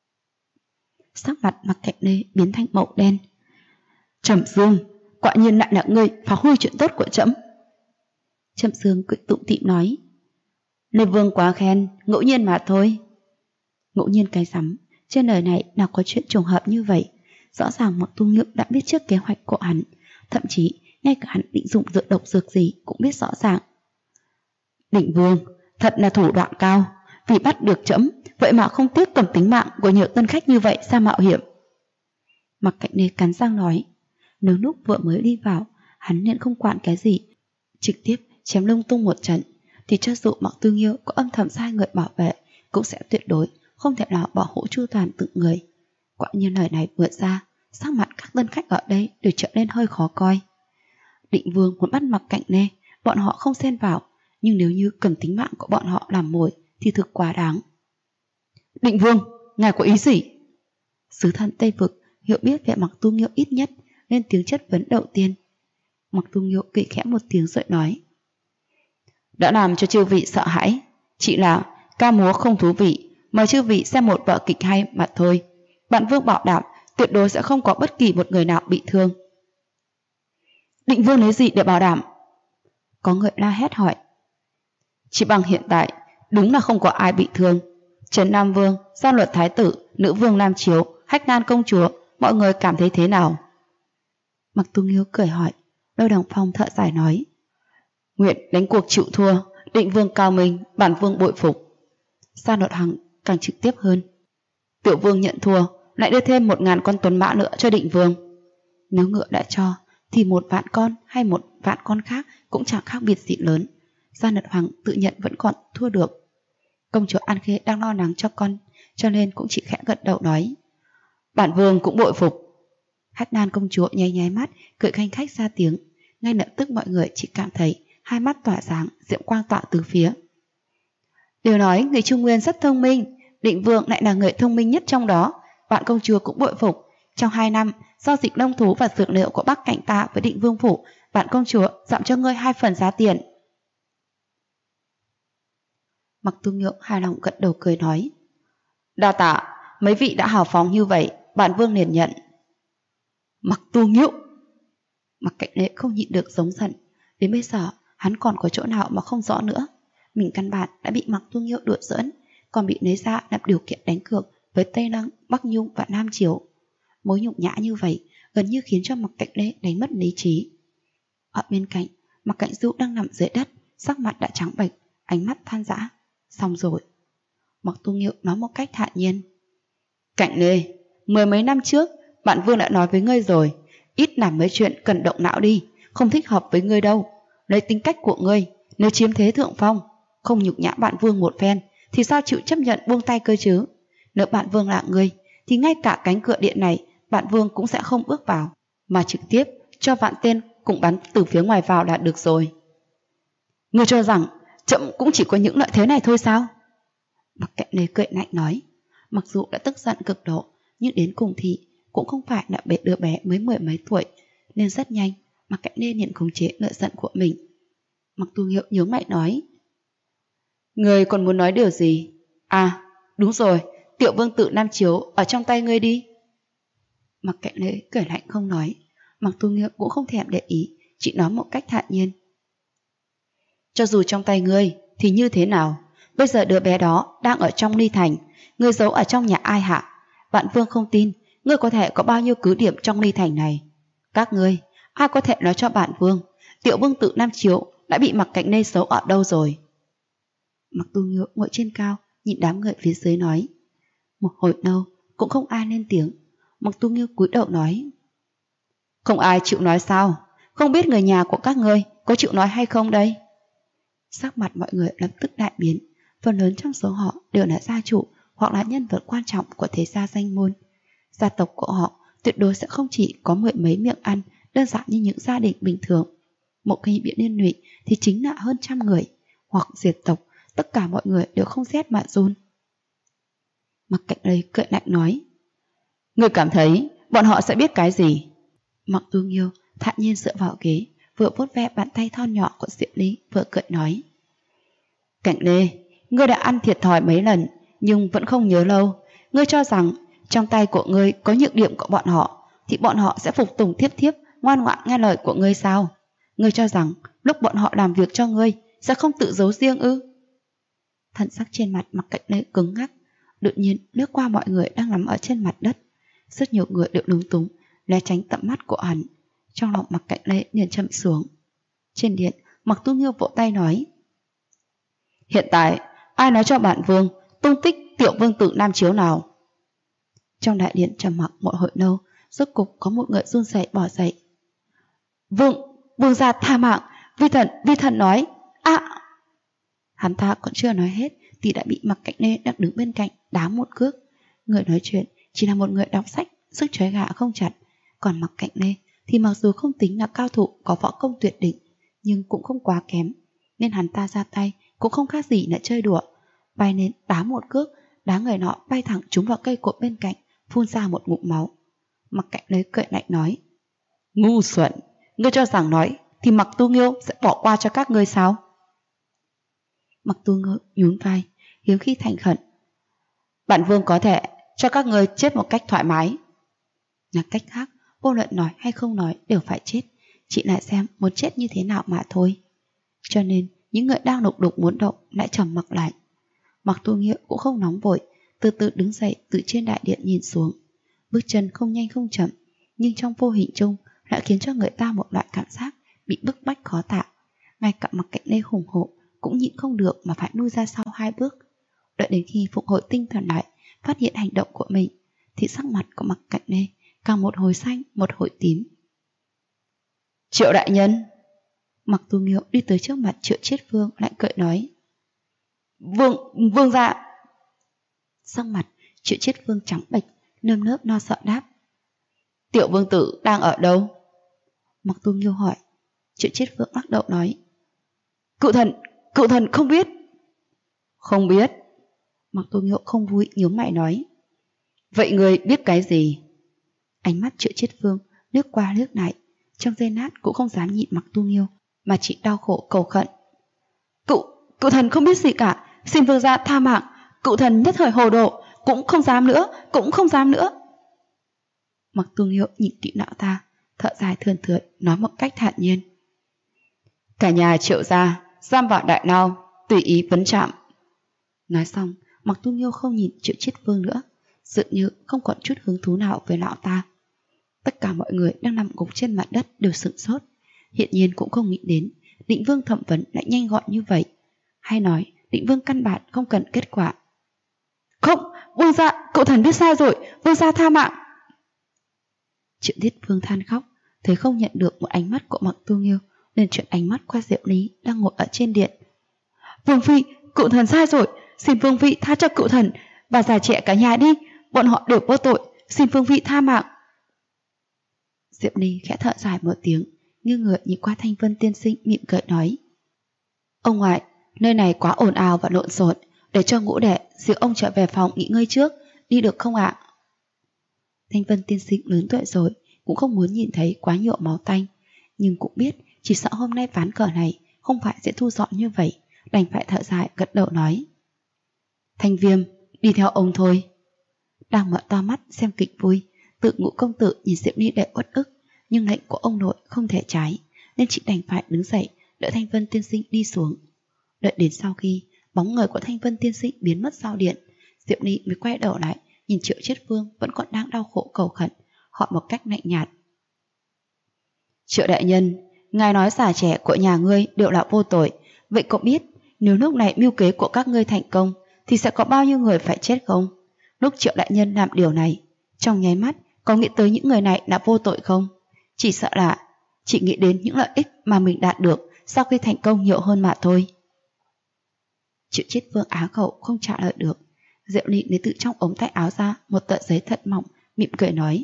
Sắc mặt Mạc Cảnh Lê biến thành màu đen. Trầm Dương, quả nhiên lại là ngươi phá hư chuyện tốt của trẫm. Trầm Dương cười tủm tỉm nói. Lê Vương quá khen, ngẫu nhiên mà thôi. Ngẫu nhiên cái rắm, trên đời này nào có chuyện trùng hợp như vậy. Rõ ràng Mạc Tu Nghiêu đã biết trước kế hoạch của hắn, thậm chí ngay cả hắn định dùng dược độc dược gì cũng biết rõ ràng. Định Vương, thật là thủ đoạn cao, vì bắt được trẫm, vậy mà không tiếc cầm tính mạng của nhiều tân khách như vậy ra mạo hiểm. Mạc Cảnh Lê cắn răng nói. Nếu lúc vừa mới đi vào, hắn nên không quản cái gì, trực tiếp chém lung tung một trận, thì cho dù Mạc Tu Nghiêu có âm thầm sai người bảo vệ, cũng sẽ tuyệt đối không thể nào bảo hộ chu toàn từng người. Quả nhiên lời này vừa ra, sắc mặt các tân khách ở đây đều trở nên hơi khó coi. Định Vương muốn bắt Mạc Cảnh Lê, bọn họ không xen vào, nhưng nếu như cầm tính mạng của bọn họ làm mồi thì thực quá đáng. Định Vương, ngài có ý gì? Sứ thần Tây Vực hiểu biết về Mạc Tu Nghiêu ít nhất, nên tiếng chất vấn đầu tiên. Mạc Tu Nghiêu cười khẽ một tiếng rồi nói. Đã làm cho chư vị sợ hãi, chỉ là ca múa không thú vị, mời chư vị xem một vở kịch hay mà thôi. Bản Vương bảo đảm tuyệt đối sẽ không có bất kỳ một người nào bị thương. Định Vương lấy gì để bảo đảm? Có người la hét hỏi. Chỉ bằng hiện tại, đúng là không có ai bị thương. Trấn Nam Vương, Giao Luật Thái Tử, Nữ Vương Nam Chiếu, Hách Nan Công Chúa, mọi người cảm thấy thế nào? Mạc Tu Nghiêu cười hỏi. Lôi Đồng Phong thở dài nói. Nguyện đánh cuộc chịu thua, Định Vương cao minh, bản Vương bội phục. Sa Đột Hằng càng trực tiếp hơn. Tiểu Vương nhận thua, lại đưa thêm 1000 con tuấn mã nữa cho Định Vương. Nếu ngựa đã cho, thì 1.000 con hay 1.000 con khác cũng chẳng khác biệt gì lớn. Sa Đột Hằng tự nhận vẫn còn thua được. Công chúa An Khê đang lo lắng cho con, cho nên cũng chỉ khẽ gật đầu nói. Bản Vương cũng bội phục. Hách Nan Công Chúa nháy nháy mắt, cười khanh khách ra tiếng. Ngay lập tức mọi người chỉ cảm thấy hai mắt tỏa sáng, diệm quang tỏa từ phía. Đều nói người Trung Nguyên rất thông minh, Định Vương lại là người thông minh nhất trong đó. Bạn công chúa cũng bội phục. Trong 2 năm, giao dịch nông thú và dược liệu của Bắc Cảnh ta với Định Vương phủ, bạn công chúa giảm cho ngươi 2 phần giá tiền. Mạc Tu Nghiêu hài lòng gật đầu cười nói. Đa tạ, mấy vị đã hào phóng như vậy, bản Vương liền nhận. Mạc Tu Nghiêu! Mạc Cảnh Lê không nhịn được giống giận. Đến bây giờ hắn còn có chỗ nào mà không rõ nữa. Mình căn bản đã bị Mạc Tu Nghiêu đùa giỡn, còn bị lấy ra làm điều kiện đánh cược với Tây Lăng, Bắc Nhung và Nam Chiếu. Mối nhục nhã như vậy gần như khiến cho Mạc Cảnh Lê đánh mất lý trí. Ở bên cạnh, Mạc Cảnh Du đang nằm dưới đất, sắc mặt đã trắng bệch, ánh mắt than dã. Xong rồi. Mạc Tu Nghiêu nói một cách thản nhiên. Cảnh Lê, 10 mấy năm trước bạn Vương đã nói với ngươi rồi, ít làm mấy chuyện cần động não đi, không thích hợp với ngươi đâu. Lấy tính cách của ngươi, nếu chiếm thế thượng phong, không nhục nhã bạn Vương một phen, thì sao chịu chấp nhận buông tay cơ chứ? Nếu bạn Vương là ngươi, thì ngay cả cánh cửa điện này bạn Vương cũng sẽ không bước vào, mà trực tiếp cho vạn tên cùng bắn từ phía ngoài vào là được rồi. Ngươi cho rằng chậm cũng chỉ có những lợi thế này thôi sao? Mạc Cảnh Lê cười lạnh nói. Mặc dù đã tức giận cực độ, nhưng đến cùng thì cũng không phải là đứa bé mới 10 mấy tuổi, nên rất nhanh Mạc Cạnh Lê liền khống chế lửa giận của mình. Mạc Tu Nghiêu nhướng mày nói: Ngươi còn muốn nói điều gì? À, đúng rồi, Tiểu Vương Tử Nam Chiếu ở trong tay ngươi đi. Mạc Cạnh Lê cười lạnh không nói. Mạc Tu Nghiêu cũng không thèm để ý, chỉ nói một cách thản nhiên: Cho dù trong tay ngươi thì như thế nào? Bây giờ đứa bé đó đang ở trong Ly Thành, ngươi giấu ở trong nhà ai hả? Vạn Vương không tin ngươi có thể có bao nhiêu cứ điểm trong Ly Thành này. Các ngươi, ai có thể nói cho Bản Vương Tiểu Vương Tử Nam Chiếu đã bị Mạc Cạnh Lê giấu ở đâu rồi? Mạc Tu Nghiêu ngồi trên cao, nhìn đám người phía dưới nói. Một hồi lâu cũng không ai lên tiếng. Mạc Tu Nghiêu cúi đầu nói: Không ai chịu nói sao? Không biết người nhà của các ngươi có chịu nói hay không đây? Sắc mặt mọi người lập tức đại biến. Phần lớn trong số họ đều là gia chủ hoặc là nhân vật quan trọng của thế gia danh môn. Gia tộc của họ tuyệt đối sẽ không chỉ có 10 mấy miệng ăn đơn giản như những gia đình bình thường. Một khi bị liên lụy thì chính là hơn trăm người, hoặc diệt tộc, tất cả mọi người đều không rét mà run. Mạc Cạnh Lê cười lạnh nói: Ngươi cảm thấy bọn họ sẽ biết cái gì? Mạc Tu Nghiêu thản nhiên dựa vào ghế, vừa vuốt ve bàn tay thon nhỏ của Diệp Ly, vừa cười nói: Cạnh Lê, ngươi đã ăn thiệt thòi mấy lần nhưng vẫn không nhớ lâu. Ngươi cho rằng trong tay của ngươi có nhược điểm của bọn họ thì bọn họ sẽ phục tùng thiếp thiếp, ngoan ngoãn nghe lời của ngươi sao? Ngươi cho rằng lúc bọn họ làm việc cho ngươi sẽ không tự giấu riêng ư? Thần sắc trên mặt Mạc Cạnh Lê cứng ngắc, đột nhiên lướt qua mọi người đang nằm ở trên mặt đất. Rất nhiều người đều lúng túng né tránh tầm mắt của hắn. Trong lòng Mạc Cạnh Lê liền chậm xuống. Trên điện, Mạc Tu Nghiêu vỗ tay nói: Hiện tại ai nói cho bản vương tung tích Tiểu Vương Tử Nam Chiếu nào? Trong đại điện trầm mặc một hồi lâu, rốt cục có một người run rẩy bỏ dậy. Vương gia tha mạng, vi thần nói. Hắn ta còn chưa nói hết thì đã bị Mạc Cạnh Lê đang đứng bên cạnh đá một cước. Người nói chuyện chỉ là một người đọc sách, sức trói gà không chặt. Còn Mạc Cạnh Lê thì mặc dù không tính là cao thủ có võ công tuyệt đỉnh, nhưng cũng không quá kém, nên hắn ta ra tay cũng không khác gì là chơi đùa. Bay lên đá một cước, đá người nọ bay thẳng trúng vào cây cột bên cạnh, phun ra một ngụm máu. Mạc Cạnh Lê cười lạnh nói: Ngu xuẩn, ngươi cho rằng nói thì Mạc Tu Nghiêu sẽ bỏ qua cho các ngươi sao? Mạc Tu Nghiêu nhún vai, hiếm khi thành khẩn: Bản vương có thể cho các ngươi chết một cách thoải mái. Là cách khác, vô luận nói hay không nói đều phải chết, chỉ lại xem muốn chết như thế nào mà thôi. Cho nên những người đang lục đục muốn động lại trầm mặc lại. Mạc Tu Nghiêu cũng không nóng vội, từ từ đứng dậy từ trên đại điện nhìn xuống. Bước chân không nhanh không chậm, nhưng trong vô hình chung lại khiến cho người ta một loại cảm giác bị bức bách khó tả. Ngay cả Mạc Cạnh Lê hùng hộ cũng nhịn không được mà phải lui ra sau 2 bước. Đợi đến khi phục hồi tinh thần lại, phát hiện hành động của mình, thì sắc mặt của Mạc Cạnh Lê càng một hồi xanh một hồi tím. Triệu đại nhân. Mạc Tu Nghiêu đi tới trước mặt Triệu Chiết Vương lại cười nói: Vương gia. Sắc mặt Triệu Chiết Vương trắng bệch, nơm nớp lo sợ đáp: Tiểu Vương Tử đang ở đâu? Mạc Tu Nghiêu hỏi. Triệu Chiết Vương lắc đầu nói: Cựu thần không biết. Không biết? Mạc Tu Nghiêu không vui nhíu mày nói: Vậy người biết cái gì? Ánh mắt Triệu Chiết Vương lướt qua lướt lại, trong giây lát cũng không dám nhịn Mạc Tu Nghiêu, mà chỉ đau khổ cầu khẩn: Cựu thần không biết gì cả, xin vương gia tha mạng, cựu thần nhất thời hồ đồ, cũng không dám nữa. Mạc Tu Nghiêu nhìn kỹ lão ta, thở dài thườn thượt nói một cách thản nhiên: Cả nhà Triệu gia giam vào đại lao, tùy ý vấn chạm. Nói xong, Mạc Tu Nghiêu không nhìn Triệu Chiết Vương nữa, dường như không còn chút hứng thú nào với lão ta. Tất cả mọi người đang nằm gục trên mặt đất đều sửng sốt, hiện nhiên cũng không nghĩ đến Định Vương thẩm vấn lại nhanh gọn như vậy, hay nói Định Vương căn bản không cần kết quả. Không, vương gia, cậu thần biết sai rồi, vương gia tha mạng. Triệu Thiết Vương than khóc, thấy không nhận được một ánh mắt của Mạc Tu Nghiêu, nên chuyển ánh mắt qua Diệu Lý đang ngồi ở trên điện. Vương phi, cậu thần sai rồi, xin vương phi tha cho cậu thần và giải trẻ cả nhà đi, bọn họ đều vô tội, xin vương phi tha mạng. Diệu Ly khẽ thở dài một tiếng, nghiêng người nhìn qua Thanh Vân tiên sinh mỉm cười nói: Ông ngoại, nơi này quá ồn ào và lộn xộn, để cho Ngũ đệ dìu ông trở về phòng nghỉ ngơi trước, đi được không ạ? Thanh Vân tiên sinh lớn tuổi rồi, cũng không muốn nhìn thấy quá nhiều máu tanh, nhưng cũng biết chỉ sợ hôm nay ván cờ này không phải sẽ thu dọn như vậy, đành phải thở dài gật đầu nói: Thanh Viêm, đi theo ông thôi. Đang mở to mắt xem kịch vui, Tự Ngũ công tử nhìn Diệu Ly đầy uất ức, nhưng lệnh của ông nội không thể trái, nên chị đành phải đứng dậy đỡ Thanh Vân tiên sinh đi xuống. Đợi đến sau khi bóng người của Thanh Vân tiên sinh biến mất sau điện, Diệu Ly mới quay đầu lại nhìn Triệu Chiết Vương vẫn còn đang đau khổ cầu khẩn, hỏi một cách lạnh nhạt: Triệu đại nhân, ngài nói già trẻ của nhà ngươi đều là vô tội, vậy cậu biết nếu lúc này mưu kế của các ngươi thành công thì sẽ có bao nhiêu người phải chết không? Lúc Triệu đại nhân làm điều này, trong nháy mắt có nghĩ tới những người này là vô tội không? Chỉ sợ là chỉ nghĩ đến những lợi ích mà mình đạt được sau khi thành công nhiều hơn mà thôi. Triệu Chiết Vương á khẩu không trả lời được. Diệu Ly lấy từ trong ống tay áo ra một tờ giấy thật mỏng, mỉm cười nói: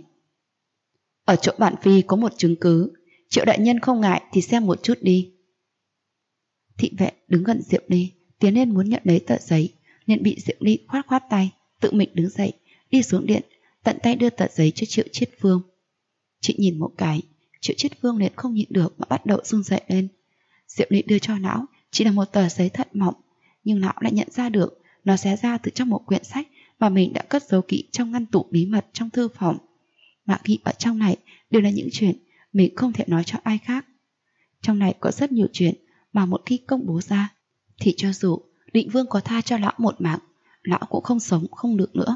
Ở chỗ bản phi có một chứng cứ, Triệu đại nhân không ngại thì xem một chút đi. Thị vệ đứng gần Diệu Ly tiến lên muốn nhận lấy tờ giấy, nên bị Diệu Ly khoát khoát tay, tự mình đứng dậy đi xuống điện, tận tay đưa tờ giấy cho Triệu Chiết Vương. Chị nhìn một cái, Triệu Chiết Vương liền không nhịn được mà bắt đầu run rẩy lên. Diệu Ly đưa cho lão chỉ là một tờ giấy thật mỏng, nhưng lão lại nhận ra được nó xé ra từ trong một quyển sách mà mình đã cất giấu kỹ trong ngăn tủ bí mật trong thư phòng. Mà ghi ở trong này đều là những chuyện mình không thể nói cho ai khác. Trong này có rất nhiều chuyện mà một khi công bố ra thì cho dù Định Vương có tha cho lão một mạng, lão cũng không sống không được nữa.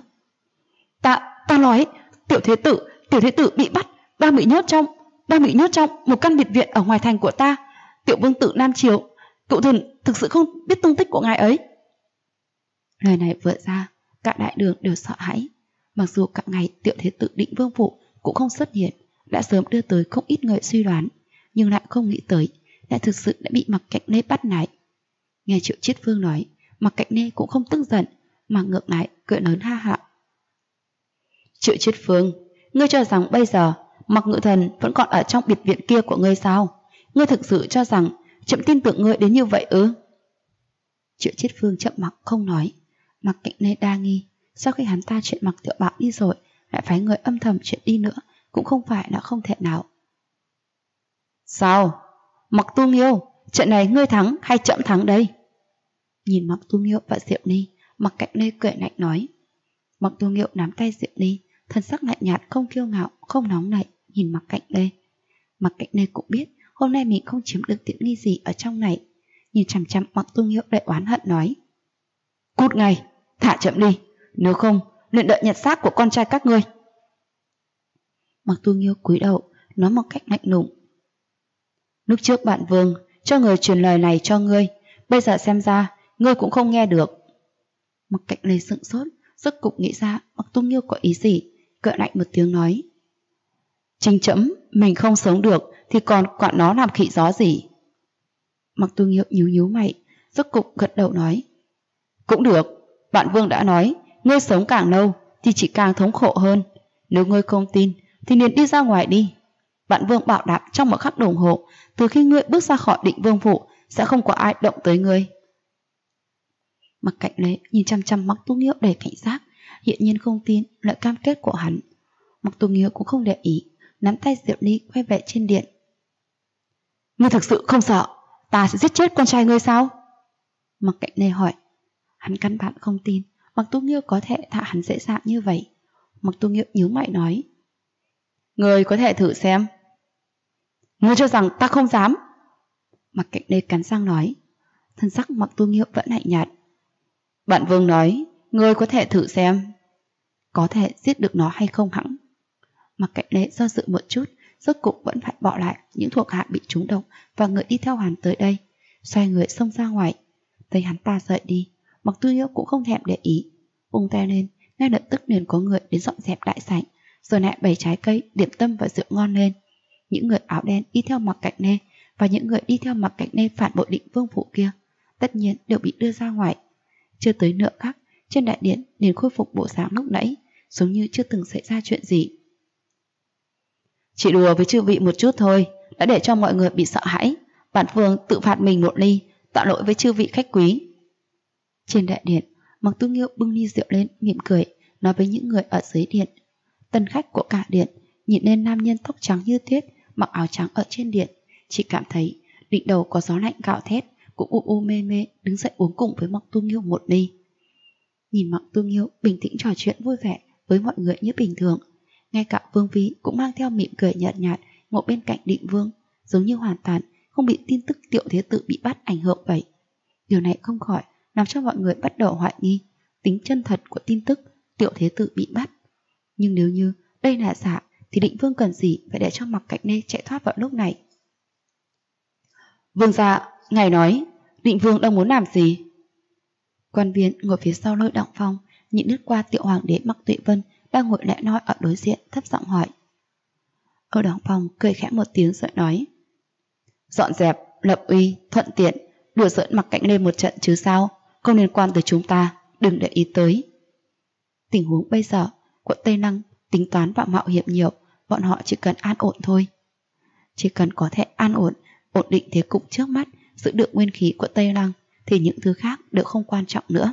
Ta nói, tiểu thế tử bị bắt, đang bị nhốt trong một căn biệt viện ở ngoài thành của ta. Tiểu vương tử Nam Triều, cựu thần thực sự không biết tung tích của ngài ấy. Lời này vừa ra, cả đại đường đều sợ hãi. Mặc dù cả ngày tiểu thế tử Định Vương Phủ cũng không xuất hiện, đã sớm đưa tới không ít người suy đoán, nhưng lại không nghĩ tới lại thực sự đã bị Mặc Cạnh Nê bắt lại. Nghe Triệu Chiết Vương nói, Mặc Cạnh Nê cũng không tức giận, mà ngược lại cười lớn ha hả. Triệu Chiết Vương, ngươi cho rằng bây giờ Mặc Ngự Thần vẫn còn ở trong biệt viện kia của ngươi sao? Ngươi thực sự cho rằng chậm tin tưởng ngươi đến như vậy ư? Triệu Chiết Vương chậm mặc không nói. Mặc Cạnh Nê đa nghi, sau khi hắn ta chuyện Mặc Tiểu Bảo đi rồi, lại phái người âm thầm chuyện đi nữa, cũng không phải là không thể nào. Sao? Mặc Tu Nghiêu, trận này ngươi thắng hay chậm thắng đây? Nhìn Mặc Tu Nghiêu và Diệu Ly, Mặc Cạnh Nê cười lạnh nói. Mặc Tu Nghiêu nắm tay Diệu Ly, thân sắc lạnh nhạt, không kiêu ngạo, không nóng nảy, nhìn Mặc Cạnh Nê. Mặc Cạnh Nê cũng biết hôm nay mình không chiếm được tiện nghi gì ở trong này, nhìn chằm chằm Mặc Tu Nghiêu đầy oán hận nói: Cút ngay, thả chậm đi, nếu không liền đợi nhặt xác của con trai các ngươi. Mặc Tu Nghiêu cúi đầu nói một cách lạnh lùng: Lúc trước bạn Vương cho người truyền lời này cho ngươi, bây giờ xem ra ngươi cũng không nghe được. Mặc Cạnh Nê sững sốt, rốt cục nghĩ ra Mặc Tu Nghiêu có ý gì, cười lạnh một tiếng nói: Chính trẫm mình không sống được thì còn quản nó làm khỉ gió gì. Mặc Tu Nghiêu nhíu nhíu mày, rốt cục gật đầu nói: Cũng được, bạn Vương đã nói ngươi sống càng lâu thì chỉ càng thống khổ hơn. Nếu ngươi không tin thì liền đi ra ngoài đi. Bạn Vương bảo đảm trong một khắc đồng hồ, từ khi ngươi bước ra khỏi Định Vương Phủ sẽ không có ai động tới ngươi. Mặc Cạnh Nê nhìn chăm chăm Mặc Tu Nghiêu đầy cảnh giác, hiện nhiên không tin lời cam kết của hắn. Mặc Tu Nghiêu cũng không để ý, nắm tay Diệu Ly quay về trên điện. Ngươi thực sự không sợ ta sẽ giết chết con trai ngươi sao? Mặc Cạnh Nê hỏi. Hắn căn bản không tin Mặc Tu Nghiêu có thể thả hắn dễ dàng như vậy. Mặc Tu Nghiêu nhíu mày nói: Ngươi có thể thử xem. Ngươi cho rằng ta không dám? Mặc Cạnh Nê cắn răng nói. Thân sắc Mặc Tu Nghiêu vẫn lạnh nhạt. Bạn Vương nói ngươi có thể thử xem, có thể giết được nó hay không hẵng. Mặc Cạnh Nê do dự một chút, rốt cục vẫn phải bỏ lại những thuộc hạ bị trúng độc và người đi theo hắn tới đây, xoay người xông ra ngoài. Thấy hắn ta rời đi, Mặc Tu Nghiêu cũng không thèm để ý, vung tay lên, ngay lập tức liền có người đến dọn dẹp đại sảnh, rồi lại bày trái cây, điểm tâm và rượu ngon lên. Những người áo đen đi theo Mặc Cạnh Nê và những người đi theo Mặc Cạnh Nê phản bội Định Vương Phủ kia, tất nhiên đều bị đưa ra ngoài. Chưa tới nửa khắc, trên đại điện liền khôi phục bộ dáng lúc nãy, giống như chưa từng xảy ra chuyện gì. Chỉ đùa với chư vị một chút thôi, đã để cho mọi người bị sợ hãi. Bản Vương tự phạt mình một ly, tạ lỗi với chư vị khách quý. Trên đại điện, Mặc Tu Nghiêu bưng ly rượu lên, mỉm cười, nói với những người ở dưới điện. Tân khách của cả điện nhìn lên nam nhân tóc trắng như tuyết mặc áo trắng ở trên điện, chỉ cảm thấy đỉnh đầu có gió lạnh gào thét, cũng u mê mê đứng dậy uống cùng với Mặc Tu Nghiêu một ly. Nhìn Mặc Tu Nghiêu bình tĩnh trò chuyện vui vẻ với mọi người như bình thường, ngay cả Vương Phi cũng mang theo mỉm cười nhợt nhạt ngồi bên cạnh Định Vương, giống như hoàn toàn không bị tin tức Tiểu Thế Tử bị bắt ảnh hưởng vậy. Điều này không khỏi làm cho mọi người bắt đầu hoài nghi tính chân thật của tin tức Tiểu Thế Tử bị bắt. Nhưng nếu như đây là giả thì Định Vương cần gì phải để cho Mặc Cạnh Nê chạy thoát vào lúc này? Vương gia, ngài nói Định Vương đang muốn làm gì? Quan viên ngồi phía sau Lôi Đặng Phong nhìn lướt qua Tiểu Hoàng đế Mặc Tuệ Vân đang ngồi lẽ nói ở đối diện, thấp giọng hỏi. Lôi Đặng Phong cười khẽ một tiếng rồi nói: dọn dẹp, lập uy, thuận tiện, đùa giỡn Mặc Cạnh Nê một trận chứ sao, không liên quan tới chúng ta, đừng để ý tới. Tình huống bây giờ quận Tây Lăng tính toán và mạo hiểm nhiều, bọn họ chỉ cần an ổn thôi. Chỉ cần có thể an ổn, ổn định thế cục trước mắt, giữ được nguyên khí của Tây Lăng thì những thứ khác đều không quan trọng nữa.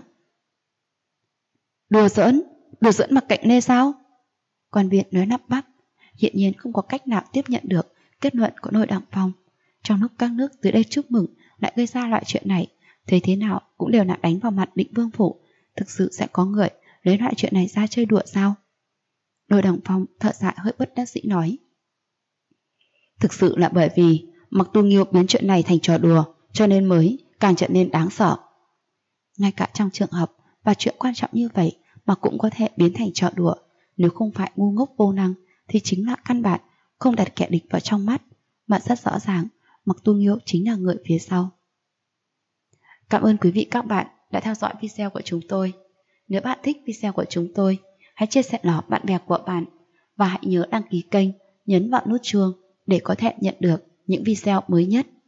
Đùa giỡn Mặc Cạnh Nê sao? Quan viên nói lắp bắp, hiện nhiên không có cách nào tiếp nhận được kết luận của Lôi Đặng Phong. Trong lúc các nước dưới đây chúc mừng lại gây ra loại chuyện này, thấy thế nào cũng đều là đánh vào mặt Định Vương phủ. Thực sự sẽ có người lấy loại chuyện này ra chơi đùa sao? Lôi Đặng Phong thở dài hơi bất đắc dĩ nói: thực sự là bởi vì Mặc Tu Nghiêu biến chuyện này thành trò đùa, cho nên mới càng trở nên đáng sợ. Ngay cả trong trường hợp và chuyện quan trọng như vậy mà cũng có thể biến thành trò đùa, nếu không phải ngu ngốc vô năng thì chính là căn bản không đặt kẻ địch vào trong mắt, mà rất rõ ràng Mặc Tu Nghiêu chính là người phía sau. Cảm ơn quý vị các bạn đã theo dõi video của chúng tôi. Nếu bạn thích video của chúng tôi, hãy chia sẻ nó bạn bè của bạn và hãy nhớ đăng ký kênh, nhấn vào nút chuông để có thể nhận được những video mới nhất.